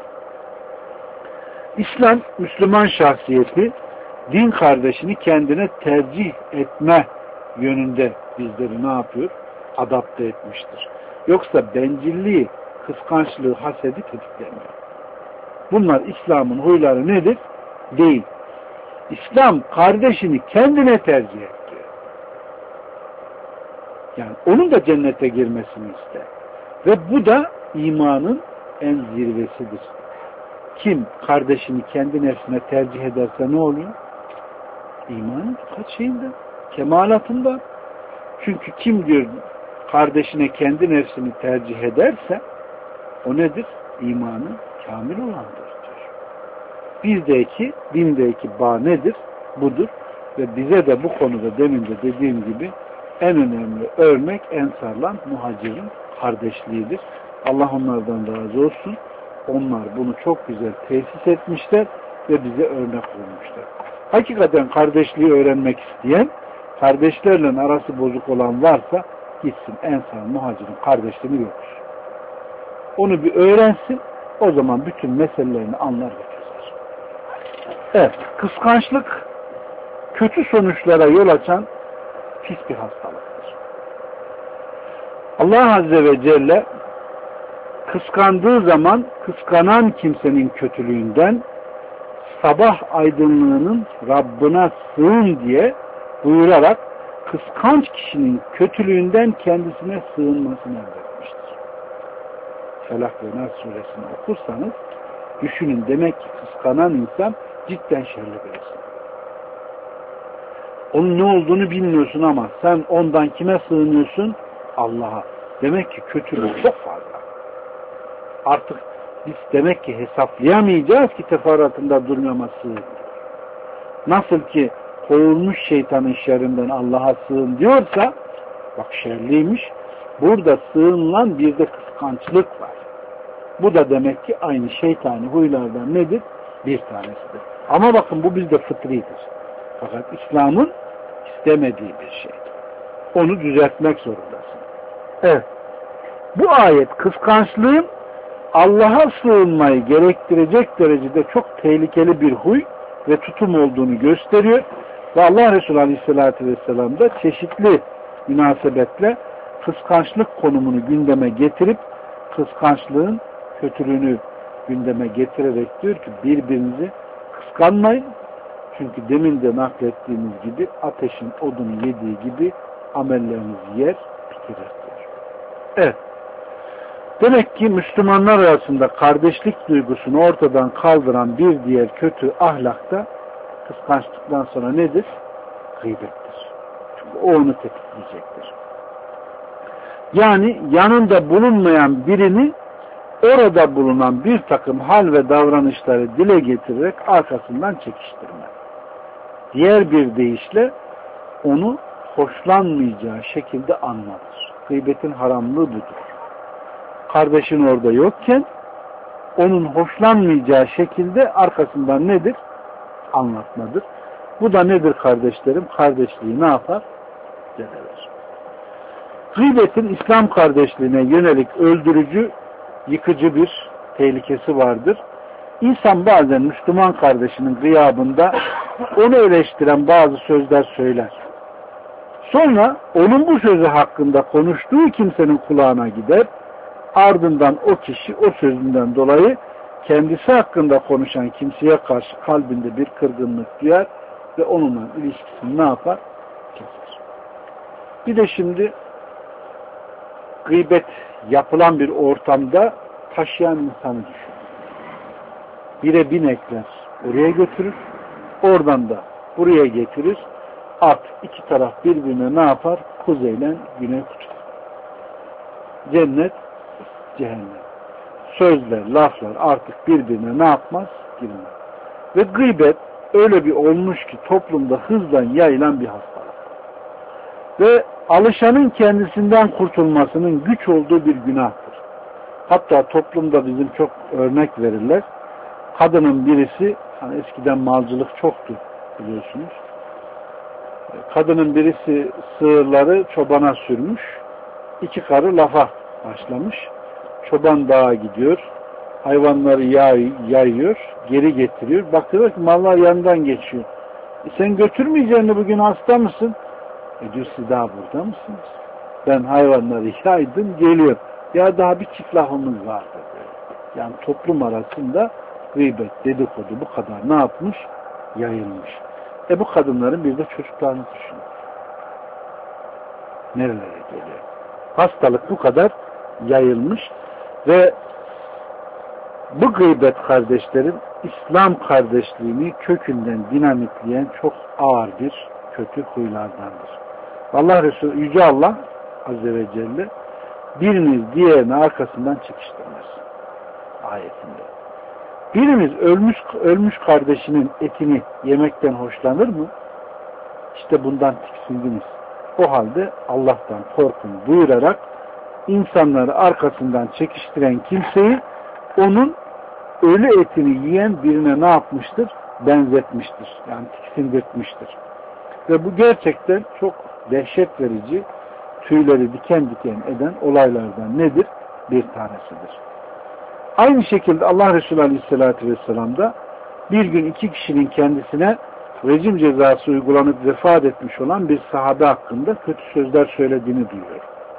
İslam, Müslüman şahsiyeti din kardeşini kendine tercih etme yönünde bizleri ne yapıyor? Adapte etmiştir. Yoksa bencilliği, kıskançlığı, hasedi tetiklemiyor. Bunlar İslam'ın huyları nedir? Değil. İslam kardeşini kendine tercih ediyor. Yani onun da cennete girmesini ister. Ve bu da imanın en zirvesidir. Kim kardeşini kendi nefsine tercih ederse ne oluyor? İmanın kaç şeyinde? Kemalatında. Çünkü kim diyor kardeşine kendi nefsini tercih ederse o nedir? İmanın kamil olandır diyor. Bizdeki, dindeki bağ nedir? Budur. Ve bize de bu konuda demin de dediğim gibi en önemli örnek Ensar'la Muhacir'in kardeşliğidir. Allah onlardan razı olsun. Onlar bunu çok güzel tesis etmişler ve bize örnek olmuşlar. Hakikaten kardeşliği öğrenmek isteyen, kardeşlerle arası bozuk olan varsa gitsin Ensar Muhacir'in kardeşliğini yoktur. Onu bir öğrensin, o zaman bütün meselelerini anlar ve çözer. Evet, kıskançlık kötü sonuçlara yol açan pis bir hastalıktır. Allah Azze ve Celle kıskandığı zaman kıskanan kimsenin kötülüğünden sabah aydınlığının Rabbına sığın diye buyurarak kıskanç kişinin kötülüğünden kendisine sığınmasını emretmiştir. Felak ve Nas suresini okursanız düşünün, demek ki kıskanan insan cidden şerli birisi. Onun ne olduğunu bilmiyorsun ama sen ondan kime sığınıyorsun? Allah'a. Demek ki kötülük çok fazla. Artık biz demek ki hesaplayamayacağız ki teferruatında durmama sığın. Nasıl ki kovulmuş şeytanın şerrinden Allah'a sığın diyorsa, bak şerliymiş, burada sığınılan bir de kıskançlık var. Bu da demek ki aynı şeytani huylardan nedir? Bir tanesidir. Ama bakın bu bizde fıtridir. Fakat İslam'ın istemediği bir şey. Onu düzeltmek zorundasın. Evet. Bu ayet kıskançlığın Allah'a sığınmayı gerektirecek derecede çok tehlikeli bir huy ve tutum olduğunu gösteriyor. Ve Allah Resulü Aleyhisselatü Vesselam da çeşitli münasebetle kıskançlık konumunu gündeme getirip kıskançlığın kötülüğünü gündeme getirerek diyor ki birbirinizi kıskanmayın. Çünkü demin de naklettiğimiz gibi ateşin odunu yediği gibi amellerinizi yer bitirir diyor. Evet. Demek ki Müslümanlar arasında kardeşlik duygusunu ortadan kaldıran bir diğer kötü ahlak da kıskançlıktan sonra nedir? Gıybettir. Çünkü o onu tetikleyecektir. Yani yanında bulunmayan birini orada bulunan bir takım hal ve davranışları dile getirerek arkasından çekiştirme. Diğer bir deyişle onu hoşlanmayacağı şekilde anlatır. Gıybetin haramlığı budur. Kardeşin orada yokken onun hoşlanmayacağı şekilde arkasından nedir? Anlatmadır. Bu da nedir kardeşlerim? Kardeşliği ne yapar? Zedeler. Gıybetin İslam kardeşliğine yönelik öldürücü, yıkıcı bir tehlikesi vardır. İnsan bazen Müslüman kardeşinin gıyabında onu eleştiren bazı sözler söyler. Sonra onun bu sözü hakkında konuştuğu kimsenin kulağına gider. Ardından o kişi o sözünden dolayı kendisi hakkında konuşan kimseye karşı kalbinde bir kırgınlık duyar ve onunla ilişkisini ne yapar? Keser. Bir de şimdi gıybet yapılan bir ortamda taşıyan insanı düşün. Bire binekler oraya götürür, oradan da buraya getirir. At iki taraf birbirine ne yapar? Kuzeyle güney kutbu. Cennet, cehennem. Sözler, laflar artık birbirine ne yapmaz? Girmez. Ve gıybet öyle bir olmuş ki toplumda hızla yayılan bir hastalık. Ve alışanın kendisinden kurtulmasının güç olduğu bir günahtır. Hatta toplumda bizim çok örnek verirler. Kadının birisi, hani eskiden malcılık çoktu biliyorsunuz. Kadının birisi sığırları çobana sürmüş. İki karı lafa başlamış. Çoban dağa gidiyor. Hayvanları yay, yayıyor. Geri getiriyor. Bakıyor ki mallar yanından geçiyor. E sen götürmeyeceksin, bugün hasta mısın? E diyor, siz daha burada mısınız? Ben hayvanları yaydım, geliyor. Ya daha bir çift lafımız vardı. Yani toplum arasında gıybet, dedikodu bu kadar ne yapmış? Yayılmış. E bu kadınların bir de çocuklarını düşünün. Nerelere geliyor? Hastalık bu kadar yayılmış ve bu gıybet kardeşlerin İslam kardeşliğini kökünden dinamitleyen çok ağır bir kötü huylardandır. Allah Resulü Yüce Allah Azze ve Celle biriniz diğerini arkasından çekiştirmez ayetinde. Birimiz ölmüş ölmüş kardeşinin etini yemekten hoşlanır mı? İşte bundan tiksindiniz. O halde Allah'tan korkun buyurarak insanları arkasından çekiştiren kimseyi onun ölü etini yiyen birine ne yapmıştır? Benzetmiştir. Yani tiksindirtmiştir. Ve bu gerçekten çok dehşet verici, tüyleri diken diken eden olaylardan nedir? Bir tanesidir. Aynı şekilde Allah Resulü Aleyhisselatü Vesselam da bir gün iki kişinin kendisine rejim cezası uygulanıp vefat etmiş olan bir sahabe hakkında kötü sözler söylediğini duyuyor.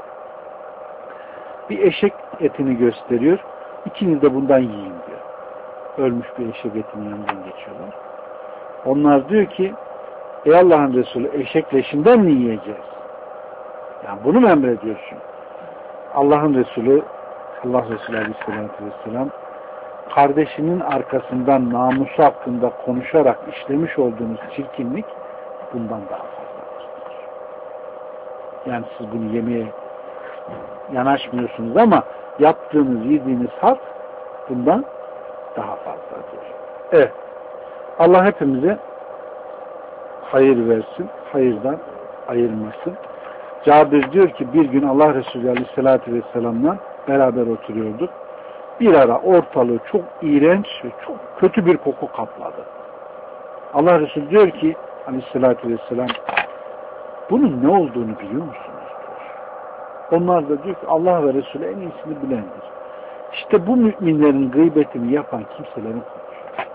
Bir eşek etini gösteriyor. İkiniz de bundan yiyin diyor. Ölmüş bir eşek etinin yanından geçiyorlar. Onlar diyor ki, ey Allah'ın Resulü, eşek leşinden mi yiyeceğiz? Yani bunu mu emrediyorsun? Allah'ın Resulü Allah Resulü Aleyhisselatü Vesselam kardeşinin arkasından namusu hakkında konuşarak işlemiş olduğunuz çirkinlik bundan daha fazladır. Yani siz bunu yemeye yanaşmıyorsunuz ama yaptığınız, yediğiniz halt bundan daha fazladır. Evet. Allah hepimize hayır versin, hayırdan ayırmasın. Cabir diyor ki bir gün Allah Resulü Aleyhisselatü Vesselam'la beraber oturuyorduk. Bir ara ortalığı çok iğrenç ve çok kötü bir koku kapladı. Allah Resulü diyor ki Aleyhisselatü Vesselam, bunun ne olduğunu biliyor musunuz? Diyor. Onlar da diyor ki Allah ve Resulü en iyisini bilendir. İşte bu müminlerin gıybetini yapan kimselerin konuşuyor.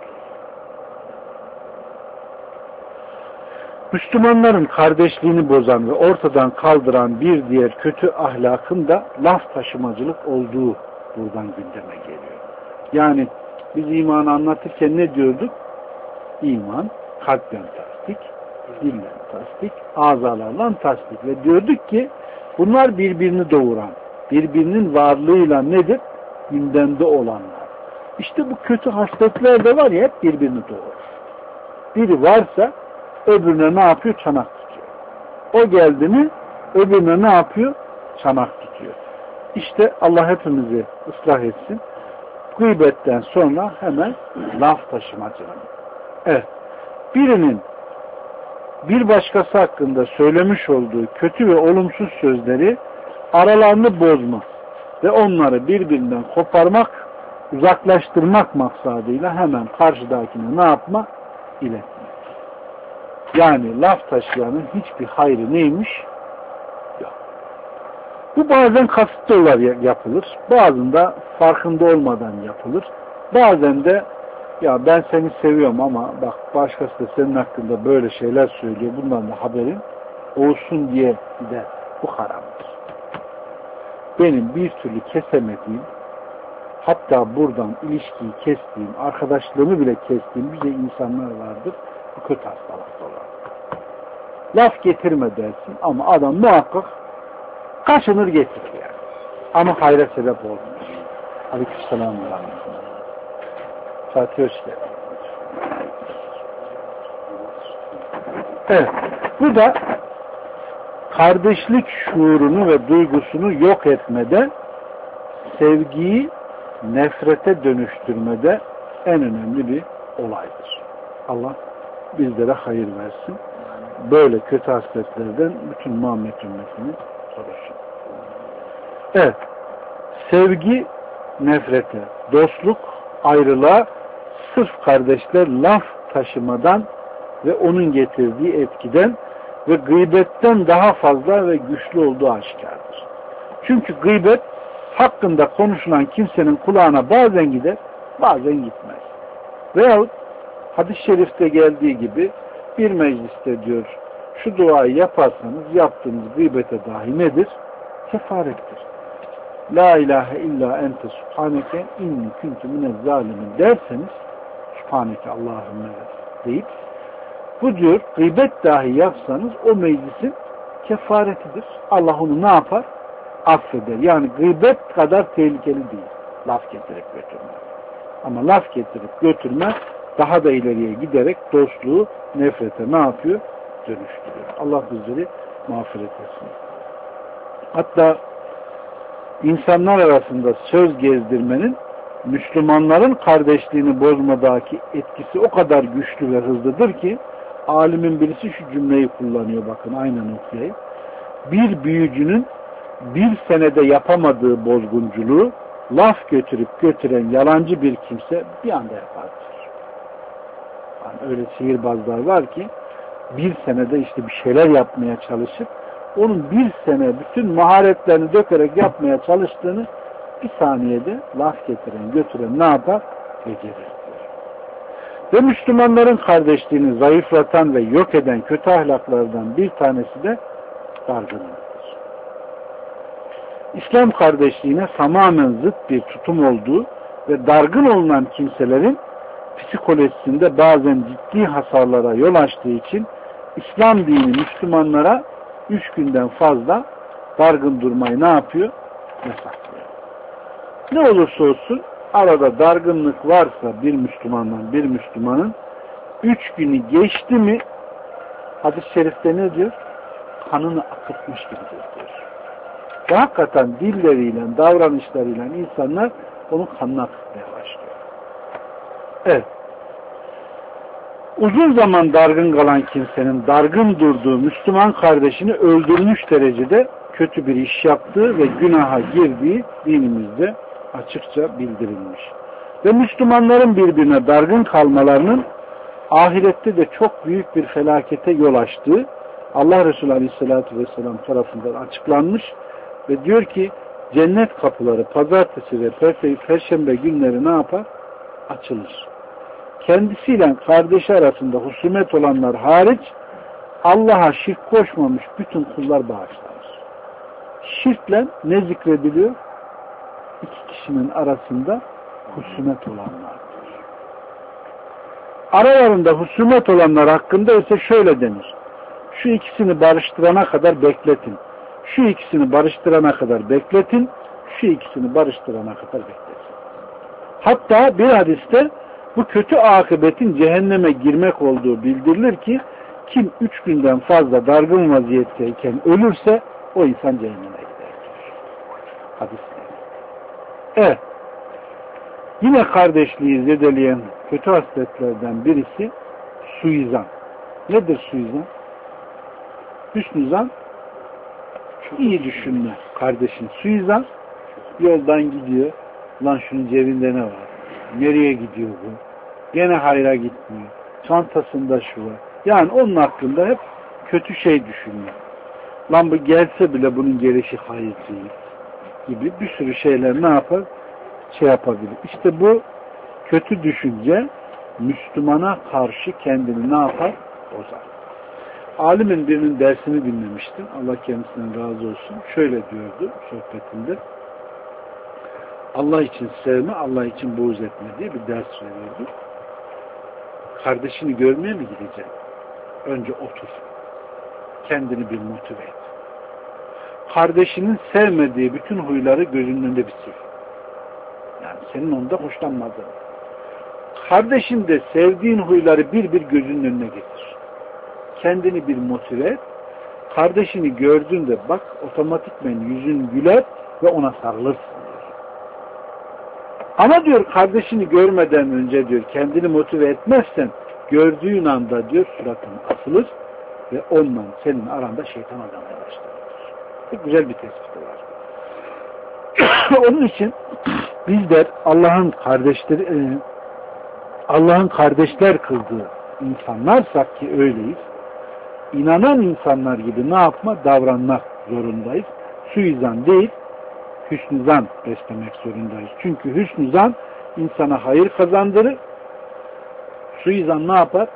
Müslümanların kardeşliğini bozan ve ortadan kaldıran bir diğer kötü ahlakın da laf taşımacılık olduğu buradan gündeme geliyor. Yani biz imanı anlatırken ne diyorduk? İman kalpten tasdik, dilden tasdik, azalarla tasdik ve diyorduk ki bunlar birbirini doğuran, birbirinin varlığıyla nedir? Gündemde olanlar. İşte bu kötü hasletler de var ya, hep birbirini doğurur. Biri varsa öbürüne ne yapıyor? Çanak tutuyor. O geldi mi öbürüne ne yapıyor? Çanak tutuyor. İşte Allah hepimizi ıslah etsin. Gıybetten sonra hemen laf taşımacılığı. Evet. Birinin bir başkası hakkında söylemiş olduğu kötü ve olumsuz sözleri aralarını bozmak ve onları birbirinden koparmak, uzaklaştırmak maksadıyla hemen karşıdakine ne yapma? İletmek. Yani laf taşıyanın hiçbir hayrı neymiş? Yok. Bu bazen kasıtlı olarak yapılır. Bazında farkında olmadan yapılır. Bazen de ya ben seni seviyorum ama bak başkası da senin hakkında böyle şeyler söylüyor. Bundan da haberin olsun diye de bu haramdır. Benim bir türlü kesemediğim, hatta buradan ilişkiyi kestiğim, arkadaşlığımı bile kestiğim bize insanlar vardır. Bu kötü hastalıkta olan. Laf getirme dersin ama adam muhakkak kaşınır getirir yani. Ama hayra sebep olmuyor. Aleykümselam ve rahmetullah. Fatih hoş geldin. Evet. Bu da kardeşlik şuurunu ve duygusunu yok etmede, sevgiyi nefrete dönüştürmede en önemli bir olaydır. Allah bizlere hayır versin. Böyle kötü hasletlerden bütün Muhammed ümmetini korusun. Evet. Sevgi nefrete, dostluk ayrılığa, sırf kardeşler laf taşımadan ve onun getirdiği etkiden ve gıybetten daha fazla ve güçlü olduğu aşikardır. Çünkü gıybet hakkında konuşulan kimsenin kulağına bazen gider, bazen gitmez. Veyahut hadis-i şerifte geldiği gibi bir mecliste diyor, şu duayı yaparsanız yaptığınız gıybete dahi nedir? Kefarettir. La ilahe illa ente subhaneke inni kuntu minez zalimin derseniz, subhaneke Allahümme deyip, bu diyor gıybet dahi yapsanız o meclisin kefaretidir. Allah onu ne yapar? Affeder. Yani gıybet kadar tehlikeli değil. Laf getirip götürme. Ama laf getirip götürme daha da ileriye giderek dostluğu nefrete ne yapıyor? Dönüştürüyor. Allah bizleri mağfiret etsin. Hatta insanlar arasında söz gezdirmenin Müslümanların kardeşliğini bozmadaki etkisi o kadar güçlü ve hızlıdır ki alimin birisi şu cümleyi kullanıyor, bakın aynen okuyayım. Bir büyücünün bir senede yapamadığı bozgunculuğu laf götürüp götüren yalancı bir kimse bir anda yapar. Yani öyle sihirbazlar var ki bir senede işte bir şeyler yapmaya çalışıp onun bir sene bütün maharetlerini dökerek yapmaya çalıştığını bir saniyede laf getiren, götüren ne yapar? Becerir. Ve Müslümanların kardeşliğini zayıflatan ve yok eden kötü ahlaklardan bir tanesi de dargınlıktır. İslam kardeşliğine tamamen zıt bir tutum olduğu ve dargın olunan kimselerin psikolojisinde bazen ciddi hasarlara yol açtığı için İslam dini Müslümanlara üç günden fazla dargın durmayı ne yapıyor? Yasaklıyor. Ne olursa olsun arada dargınlık varsa bir Müslümandan bir Müslümanın üç günü geçti mi hadis-i şerifte ne diyor? Kanını akıtmış gibidir diyor. Ve hakikaten dilleriyle, davranışlarıyla insanlar onun kanını akıtmaya başlıyor. Evet. Uzun zaman dargın kalan kimsenin dargın durduğu Müslüman kardeşini öldürmüş derecede kötü bir iş yaptığı ve günaha girdiği dinimizde açıkça bildirilmiş. Ve Müslümanların birbirine dargın kalmalarının ahirette de çok büyük bir felakete yol açtığı Allah Resulü Aleyhisselatü Vesselam tarafından açıklanmış ve diyor ki cennet kapıları pazartesi ve perşembe günleri ne yapar? Açılır. Kendisiyle kardeşi arasında husumet olanlar hariç Allah'a şirk koşmamış bütün kullar bağışlanır. Şirkle ne zikrediliyor? İki kişinin arasında husumet olanlardır. Aralarında husumet olanlar hakkında ise şöyle denir. Şu ikisini barıştırana kadar bekletin. Şu ikisini barıştırana kadar bekletin. Şu ikisini barıştırana kadar bekletin. Hatta bir hadiste bu kötü akıbetin cehenneme girmek olduğu bildirilir ki kim üç günden fazla dargın vaziyetteyken ölürse o insan cehenneme gider. Hadisler. Evet. Yine kardeşliği zedeleyen kötü hasletlerden birisi suizan. Nedir suizan? Hüsnü zan iyi düşünme. Kardeşin suizan yoldan gidiyor. Lan şunun cebinde ne var? Nereye gidiyor bu? Gene hayra gitmiyor. Çantasında şu var. Yani onun hakkında hep kötü şey düşünme. Lan bu gelse bile bunun gelişi hayır değil gibi bir sürü şeyler ne yapar? Şey yapabilir. İşte bu kötü düşünce Müslümana karşı kendini ne yapar? Bozar. Alimin birinin dersini dinlemiştim. Allah kendisinden razı olsun. Şöyle diyordu sohbetinde. Allah için sevme, Allah için buğz etme diye bir ders veriyordu. Kardeşini görmeye mi gideceksin? Önce otur. Kendini bir motive et. Kardeşinin sevmediği bütün huyları gözünün önünde bir sil. Yani senin onda hoşlanmadığın. Kardeşin de sevdiğin huyları bir bir gözünün önüne getir. Kendini bir motive et. Kardeşini gördüğünde bak otomatikmen yüzün güler ve ona sarılırsın diyor. Ama diyor kardeşini görmeden önce diyor kendini motive etmezsen gördüğün anda diyor suratın asılır ve onunla senin aranda şeytan adamaya başlar. Çok güzel bir tespiti var. Onun için bizler Allah'ın kardeşleri Allah'ın kardeşler kıldığı insanlarsak ki öyleyiz. İnanan insanlar gibi ne yapma? Davranmak zorundayız. Suizan değil, hüsnü zan beslemek zorundayız. Çünkü hüsnü zan insana hayır kazandırır. Suizan ne yapar?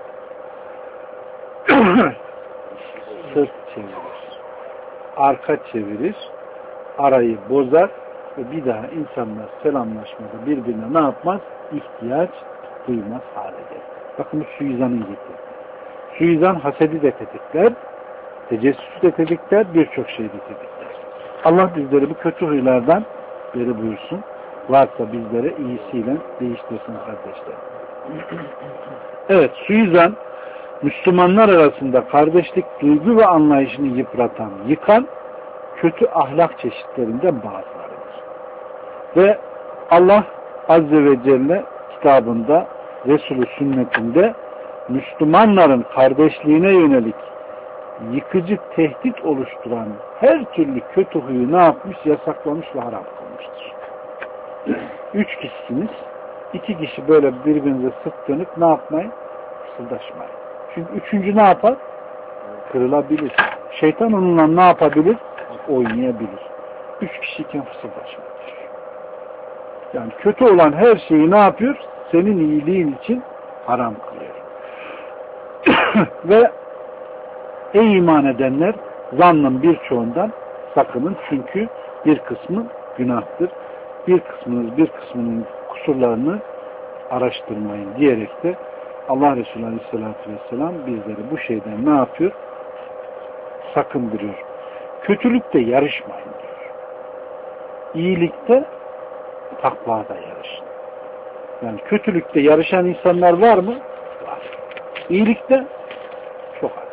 Sırt çevirir. Arka çevirir. Arayı bozar ve bir daha insanlar selamlaşmada birbirine ne yapmaz? İhtiyaç duymaz hale gelir. Bakın bu suizanın getirdiği. Suizan hasedi de tetikler, tecessüsü de tetikler, birçok şeyi de tetikler. Allah bizleri bu kötü huylardan beri buyursun. Varsa bizlere iyisiyle değiştirsin kardeşler. Evet, suizan Müslümanlar arasında kardeşlik duygu ve anlayışını yıpratan, yıkan kötü ahlak çeşitlerinden bazılarıdır. Ve Allah Azze ve Celle kitabında, Resulü sünnetinde Müslümanların kardeşliğine yönelik yıkıcı tehdit oluşturan her türlü kötü huyu ne yapmış? Yasaklamış ve haram kılmıştır. Üç kişisiniz. İki kişi böyle birbirinize sırt dönüp ne yapmayın? Fısıldaşmayın. Çünkü üçüncü ne yapar? Kırılabilir. Şeytan onunla ne yapabilir? Oynayabilir. Üç kişiyken fısıldaşmayın. Yani kötü olan her şeyi ne yapıyor? Senin iyiliğin için haram kılıyor. Ve ey iman edenler zannın birçoğundan sakının çünkü bir kısmı günahtır. Bir kısmınız bir kısmının kusurlarını araştırmayın diyerek de Allah Resulü Aleyhisselatü Vesselam bizleri bu şeyden ne yapıyor? Sakındırıyor. Kötülükte yarışmayın diyor. İyilikte takvada yarışın. Yani kötülükte yarışan insanlar var mı? Var. İyilikte çok az.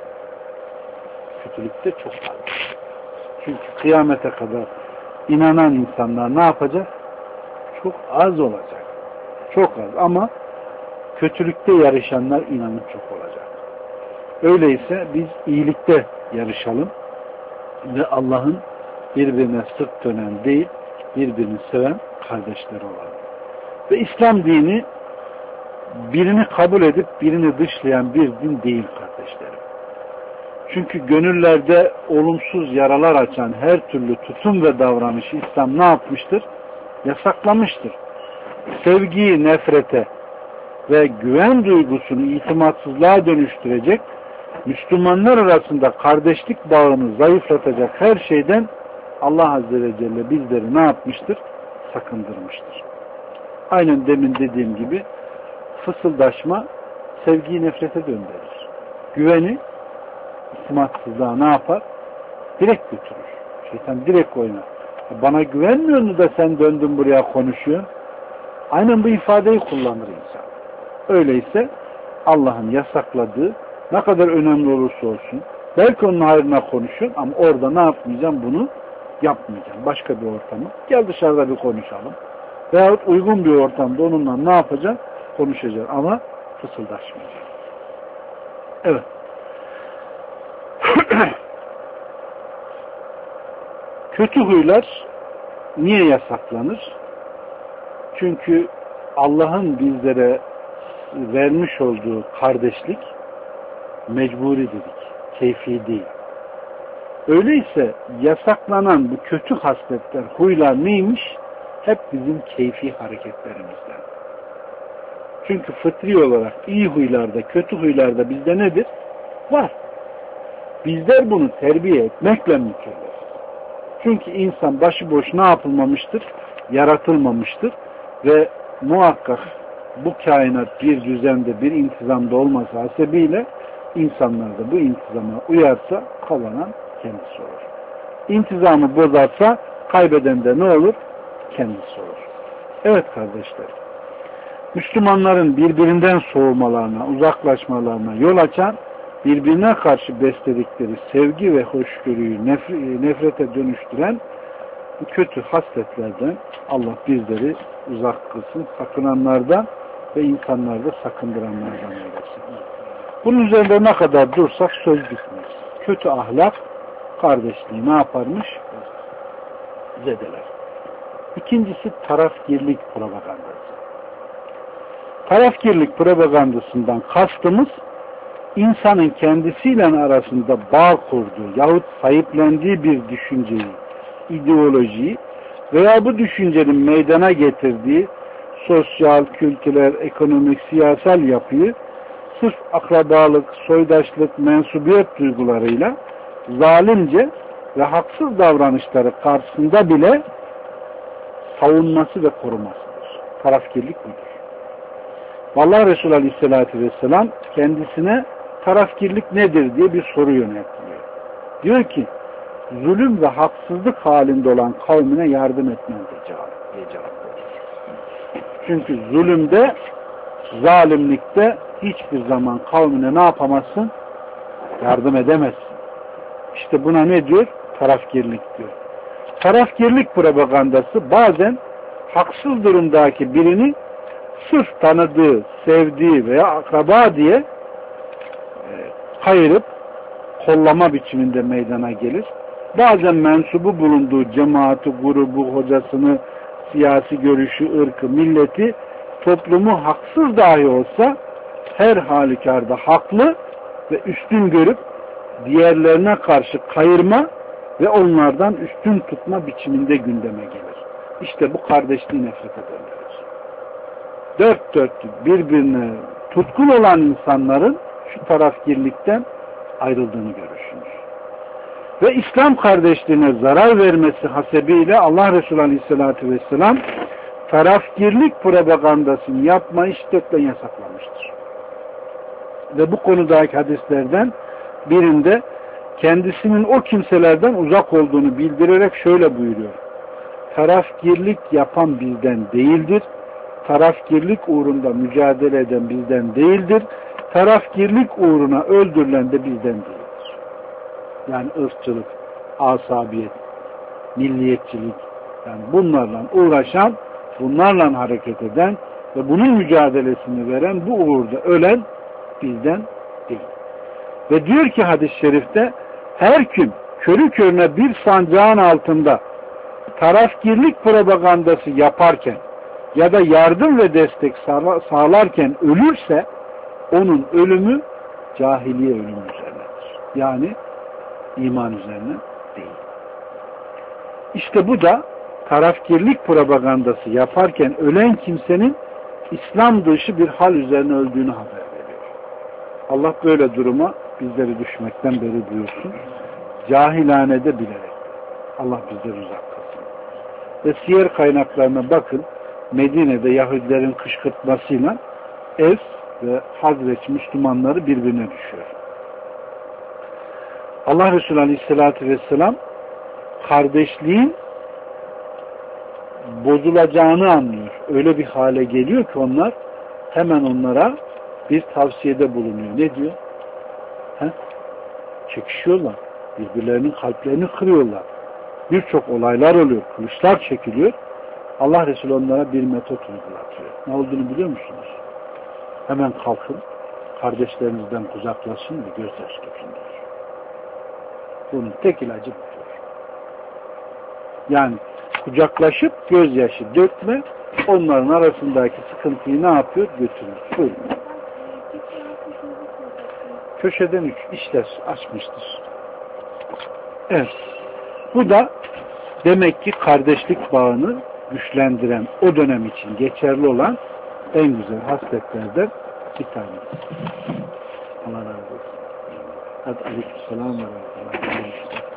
Kötülükte çok az. Çünkü kıyamete kadar inanan insanlar ne yapacak? Çok az olacak. Çok az ama kötülükte yarışanlar inanın çok olacak. Öyleyse biz iyilikte yarışalım ve Allah'ın birbirine sırt dönen değil, birbirini seven kardeşler olalım. Ve İslam dini birini kabul edip birini dışlayan bir din değil kardeşlerim. Çünkü gönüllerde olumsuz yaralar açan her türlü tutum ve davranışı İslam ne yapmıştır? Yasaklamıştır. Sevgiyi nefrete ve güven duygusunu itimatsızlığa dönüştürecek, Müslümanlar arasında kardeşlik bağını zayıflatacak her şeyden Allah Azze ve Celle bizleri ne yapmıştır? Sakındırmıştır. Aynen demin dediğim gibi fısıldaşma sevgiyi nefrete döndürür. Güveni itimatsızlığa ne yapar? Direkt götürür. Şeytan direkt oynar. Bana güvenmiyor mu da sen döndün buraya konuşuyorsun? Aynen bu ifadeyi kullanır insan. Öyleyse Allah'ın yasakladığı ne kadar önemli olursa olsun belki onun hayrına konuşuyorsun ama orada ne yapmayacağım? Bunu yapmayacağım. Başka bir ortamı. Gel dışarıda bir konuşalım. Veyahut uygun bir ortamda onunla ne yapacağım? Konuşacağım ama fısıldaşmayacağım. Evet. Kötü huylar niye yasaklanır? Çünkü Allah'ın bizlere vermiş olduğu kardeşlik mecburi dedik, keyfi değil. Öyleyse yasaklanan bu kötü hasletler, huylar neymiş? Hep bizim keyfi hareketlerimizden. Çünkü fıtri olarak iyi huylarda, kötü huylarda bizde nedir? Var. Bizler bunu terbiye etmekle mükellef. Çünkü insan başıboş ne yapılmamıştır? Yaratılmamıştır. Ve muhakkak bu kainat bir düzende, bir intizamda olması hasebiyle insanlar da bu intizama uyarsa kazanan kendisi olur. İntizamı bozarsa kaybeden de ne olur? Kendisi olur. Evet kardeşler. Müslümanların birbirinden soğumalarına, uzaklaşmalarına yol açan, birbirine karşı besledikleri sevgi ve hoşgörüyü nefrete dönüştüren bu kötü hasletlerden Allah bizleri uzak kılsın, sakınanlardan ve insanları da sakındıranlardan eylesin. Bunun üzerinde ne kadar dursak söz bitmez. Kötü ahlak kardeşliği ne yaparmış? Zedeler. İkincisi tarafgirlik propagandası. Tarafgirlik propagandasından kastımız insanın kendisiyle arasında bağ kurduğu yahut sahiplendiği bir düşünceyi, ideolojiyi veya bu düşüncenin meydana getirdiği sosyal, kültürel, ekonomik, siyasal yapıyı sırf akrabalık, soydaşlık, mensubiyet duygularıyla zalimce ve haksız davranışları karşısında bile savunması ve korumasıdır. Tarafgirlik budur. Vallahi Resulü Aleyhisselatü Vesselam kendisine tarafgirlik nedir diye bir soru yöneltiliyor. Diyor ki, zulüm ve haksızlık halinde olan kavmine yardım etmen diye cevap veriyor. Çünkü zulümde, zalimlikte hiçbir zaman kavmine ne yapamazsın? Yardım edemezsin. İşte buna ne diyor? Tarafgirlik diyor. Tarafgirlik propagandası bazen haksız durumdaki birini sırf tanıdığı, sevdiği veya akraba diye e, kayırıp kollama biçiminde meydana gelir. Bazen mensubu bulunduğu cemaati, grubu, hocasını, siyasi görüşü, ırkı, milleti, toplumu haksız dahi olsa her halükarda haklı ve üstün görüp diğerlerine karşı kayırma ve onlardan üstün tutma biçiminde gündeme gelir. İşte bu kardeşliği nefrete döndürür. Dört dörtlük birbirine tutkun olan insanların şu tarafgirlikten ayrıldığını görürsünüz. Ve İslam kardeşliğine zarar vermesi hasebiyle Allah Resulü Aleyhisselatü Vesselam tarafgirlik propagandasını yapmayı şiddetle yasaklamıştır. Ve bu konudaki hadislerden birinde kendisinin o kimselerden uzak olduğunu bildirerek şöyle buyuruyor. Tarafgirlik yapan bizden değildir. Tarafgirlik uğrunda mücadele eden bizden değildir. Tarafgirlik uğruna öldürülen de bizden değildir. Yani ırkçılık, asabiyet, milliyetçilik, yani bunlarla uğraşan, bunlarla hareket eden ve bunun mücadelesini veren, bu uğurda ölen bizden değil. Ve diyor ki hadis-i şerifte, her kim körü körüne bir sancağın altında tarafgirlik propagandası yaparken ya da yardım ve destek sağlarken ölürse onun ölümü cahiliye ölümü üzerinedir. Yani iman üzerine değil. İşte bu da tarafgirlik propagandası yaparken ölen kimsenin İslam dışı bir hal üzerine öldüğünü haber veriyor. Allah böyle duruma bizleri düşmekten beri buyursun. Cahilhanede bilerek. Allah bizleri uzak kılsın. Ve siyer kaynaklarına bakın. Medine'de Yahudilerin kışkırtmasıyla Evs ve Hazreç Müslümanları birbirine düşüyor. Allah Resulü Aleyhisselatü Vesselam kardeşliğin bozulacağını anlıyor. Öyle bir hale geliyor ki onlar hemen onlara bir tavsiyede bulunuyor. Ne diyor? He? Çekişiyorlar. Birbirlerinin kalplerini kırıyorlar. Birçok olaylar oluyor. Kılıçlar çekiliyor. Allah Resulü onlara bir metot uygulatıyor. Ne olduğunu biliyor musunuz? Hemen kalkın, kardeşlerinizden uzaklaşın ve gözyaşı dökün diyor. Bunun tek ilacı budur. Yani kucaklaşıp gözyaşı dökme, onların arasındaki sıkıntıyı ne yapıyor? Götürür. Buyurun. Köşeden üç işler açmıştır. Evet. Bu da demek ki kardeşlik bağını güçlendiren, o dönem için geçerli olan en güzel hasletlerden bir tanesi. Allah razı olsun. Hadi aleykümselam ve rahmetullah.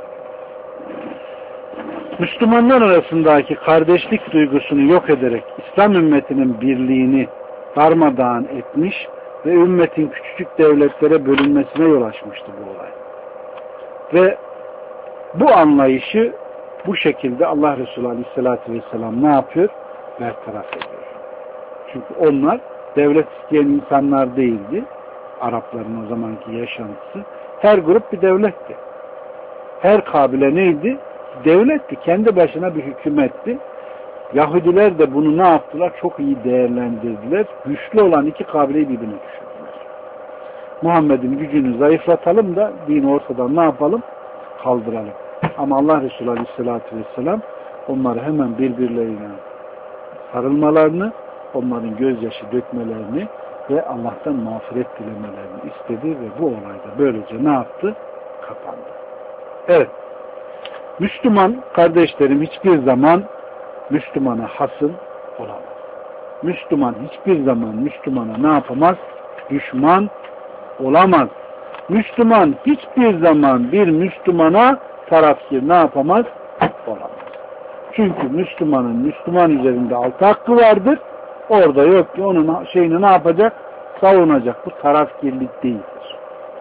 Müslümanlar arasındaki kardeşlik duygusunu yok ederek İslam ümmetinin birliğini darmadağın etmiş ve ümmetin küçücük devletlere bölünmesine yol açmıştı bu olay. Ve bu anlayışı bu şekilde Allah Resulü Aleyhisselatü Vesselam ne yapıyor? Bertaraf ediyor. Çünkü onlar devlet isteyen insanlar değildi. Arapların o zamanki yaşantısı. Her grup bir devletti. Her kabile neydi? Devletti. Kendi başına bir hükümetti. Yahudiler de bunu ne yaptılar? Çok iyi değerlendirdiler. Güçlü olan iki kabileyi birbirine düşürdüler. Muhammed'in gücünü zayıflatalım da dini ortadan ne yapalım? Kaldıralım. Ama Allah Resulü Aleyhisselatü Vesselam onları hemen birbirlerine sarılmalarını, onların gözyaşı dökmelerini ve Allah'tan mağfiret dilemelerini istedi ve bu olayda böylece ne yaptı? Kapandı. Evet. Müslüman kardeşlerim hiçbir zaman Müslümana hasım olamaz. Müslüman hiçbir zaman Müslümana ne yapamaz? Düşman olamaz. Müslüman hiçbir zaman bir Müslümana tarafkir ne yapamaz? Olamaz. Çünkü Müslümanın Müslüman üzerinde altı hakkı vardır. Orada yok ki onun şeyini ne yapacak? Savunacak. Bu tarafkirlik değildir.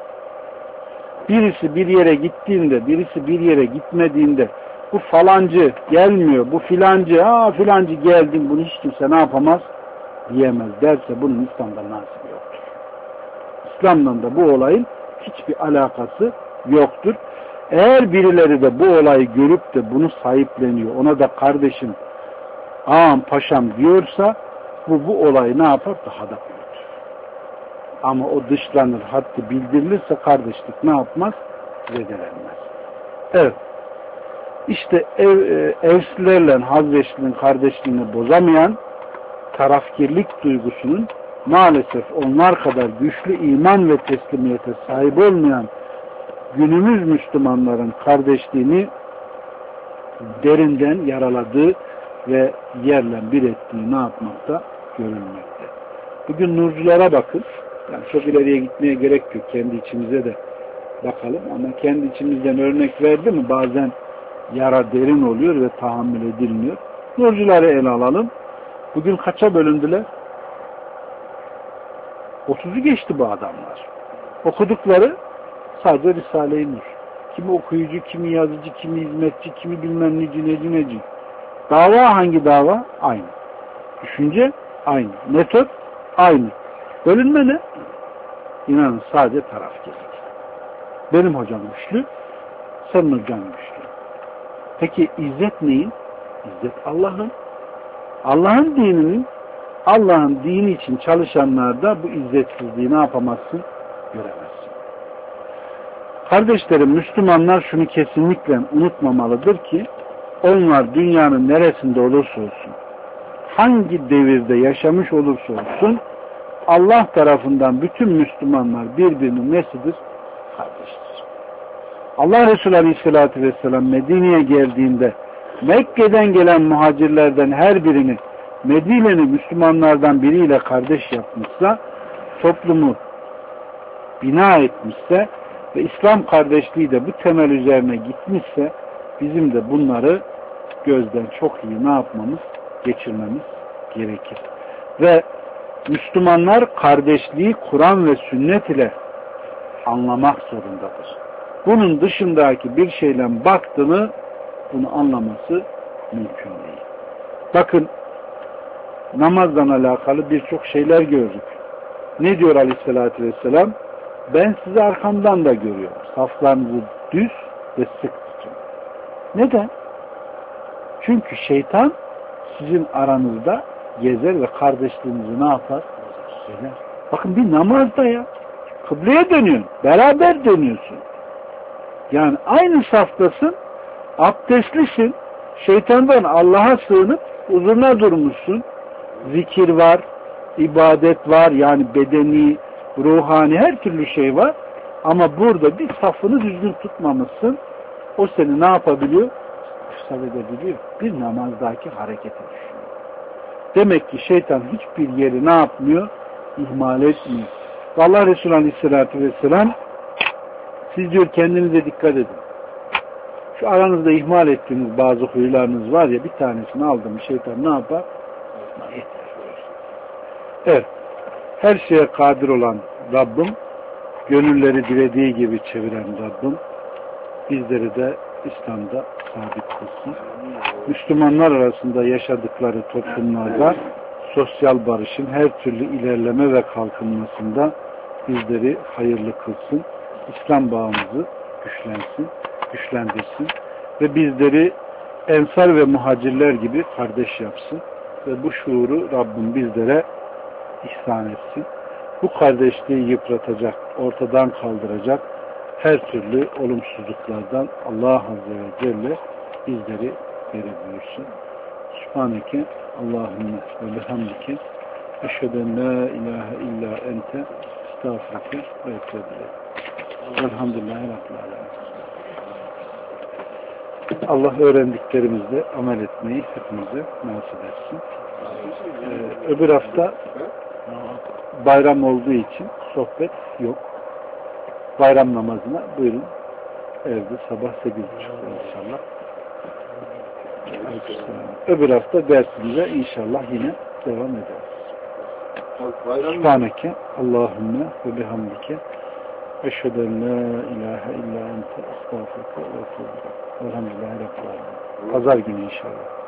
Birisi bir yere gittiğinde, birisi bir yere gitmediğinde bu falancı gelmiyor, bu filancı, aa filancı geldin, bunu hiç kimse ne yapamaz diyemez derse bunun İslam'da nasibi yoktur. İslam'dan da bu olayın hiçbir alakası yoktur. Eğer birileri de bu olayı görüp de bunu sahipleniyor, ona da kardeşim, ağam, paşam diyorsa bu bu olayı ne yapar? Daha da büyütür. Ama o dışlanır, haddi bildirilirse kardeşlik ne yapmaz? Zedelenmez. Evet. İşte ev, evslilerle Hazreçli'nin kardeşliğini bozamayan tarafkirlik duygusunun maalesef onlar kadar güçlü iman ve teslimiyete sahip olmayan günümüz Müslümanların kardeşliğini derinden yaraladığı ve yerle bir ettiği ne yapmakta? Görülmekte. Bugün nurculara bakın. Yani çok ileriye gitmeye gerek yok. Kendi içimize de bakalım. Ama kendi içimizden örnek verdi mi bazen yara derin oluyor ve tahammül edilmiyor. Nurcuları ele alalım. Bugün kaça bölündüler? otuzu geçti bu adamlar. Okudukları sadece Risale-i Nur. Kimi okuyucu, kimi yazıcı, kimi hizmetçi, kimi bilmem neci, neci, neci. Dava hangi dava? Aynı. Düşünce aynı. Metot aynı. Bölünme ne? İnanın sadece tarafkirlik. Benim hocam güçlü, senin hocan güçlü. Peki izzet neyin? İzzet Allah'ın. Allah'ın dininin, Allah'ın dini için çalışanlarda bu izzetsizliği ne yapamazsın? Göremezsin. Kardeşlerim, Müslümanlar şunu kesinlikle unutmamalıdır ki onlar dünyanın neresinde olursa olsun, hangi devirde yaşamış olursa olsun Allah tarafından bütün Müslümanlar birbirinin nesidir? Kardeştir. Allah Resulü Aleyhisselatü Vesselam Medine'ye geldiğinde Mekke'den gelen muhacirlerden her birini Medine'li Müslümanlardan biriyle kardeş yapmışsa, toplumu bina etmişse ve İslam kardeşliği de bu temel üzerine gitmişse bizim de bunları gözden çok iyi ne yapmamız? Geçirmemiz gerekir. Ve Müslümanlar kardeşliği Kur'an ve sünnet ile anlamak zorundadır. Bunun dışındaki bir şeyle baktığını bunu anlaması mümkün değil. Bakın namazdan alakalı birçok şeyler gördük. Ne diyor Aleyhisselatü Vesselam? Ben sizi arkamdan da görüyorum. Saflarınızı düz ve sık tutun. Neden? Çünkü şeytan sizin aranızda gezer ve kardeşliğinizi ne yapar? Söyler. Bakın bir namazda ya. Kıbleye dönüyorsun. Beraber dönüyorsun. Yani aynı saftasın. Abdestlisin. Şeytandan Allah'a sığınıp huzuruna durmuşsun. Zikir var, ibadet var, yani bedeni, ruhani her türlü şey var. Ama burada bir safını düzgün tutmamışsın. O seni ne yapabiliyor? İfsad edebiliyor. Bir namazdaki hareketi düşünüyor. Demek ki şeytan hiçbir yeri ne yapmıyor? İhmal etmiyor. Allah Resulü Aleyhisselatü Vesselam siz diyor kendinize dikkat edin. Şu aranızda ihmal ettiğiniz bazı huylarınız var ya, bir tanesini aldım şeytan ne yapar? Evet. Her şeye kadir olan Rabbim, gönülleri dilediği gibi çeviren Rabbim bizleri de İslam'da sabit kılsın. Müslümanlar arasında yaşadıkları toplumlarda sosyal barışın her türlü ilerleme ve kalkınmasında bizleri hayırlı kılsın. İslam bağımızı güçlensin, güçlendirsin ve bizleri ensar ve muhacirler gibi kardeş yapsın ve bu şuuru Rabbim bizlere ihsan etsin. Bu kardeşliği yıpratacak, ortadan kaldıracak her türlü olumsuzluklardan Allah Azze ve Celle bizleri beri buyursun. Subhaneke Allahümme ve bihamdike eşheden la ilahe illa ente estağfurke ve etûbü Elhamdülillahi Rabbil Alemin. Allah öğrendiklerimizle amel etmeyi hepimize nasip etsin. Ee, öbür hafta bayram olduğu için sohbet yok. Bayram namazına buyurun. Evde sabah sekiz buçukta inşallah. Öbür hafta dersimize inşallah yine devam ederiz. Subhaneke Allahümme ve bihamdike eşheden la ilahe illa ente estağfurke ve etûbü. Elhamdülillahi Rabbil Alemin. Pazar günü inşallah.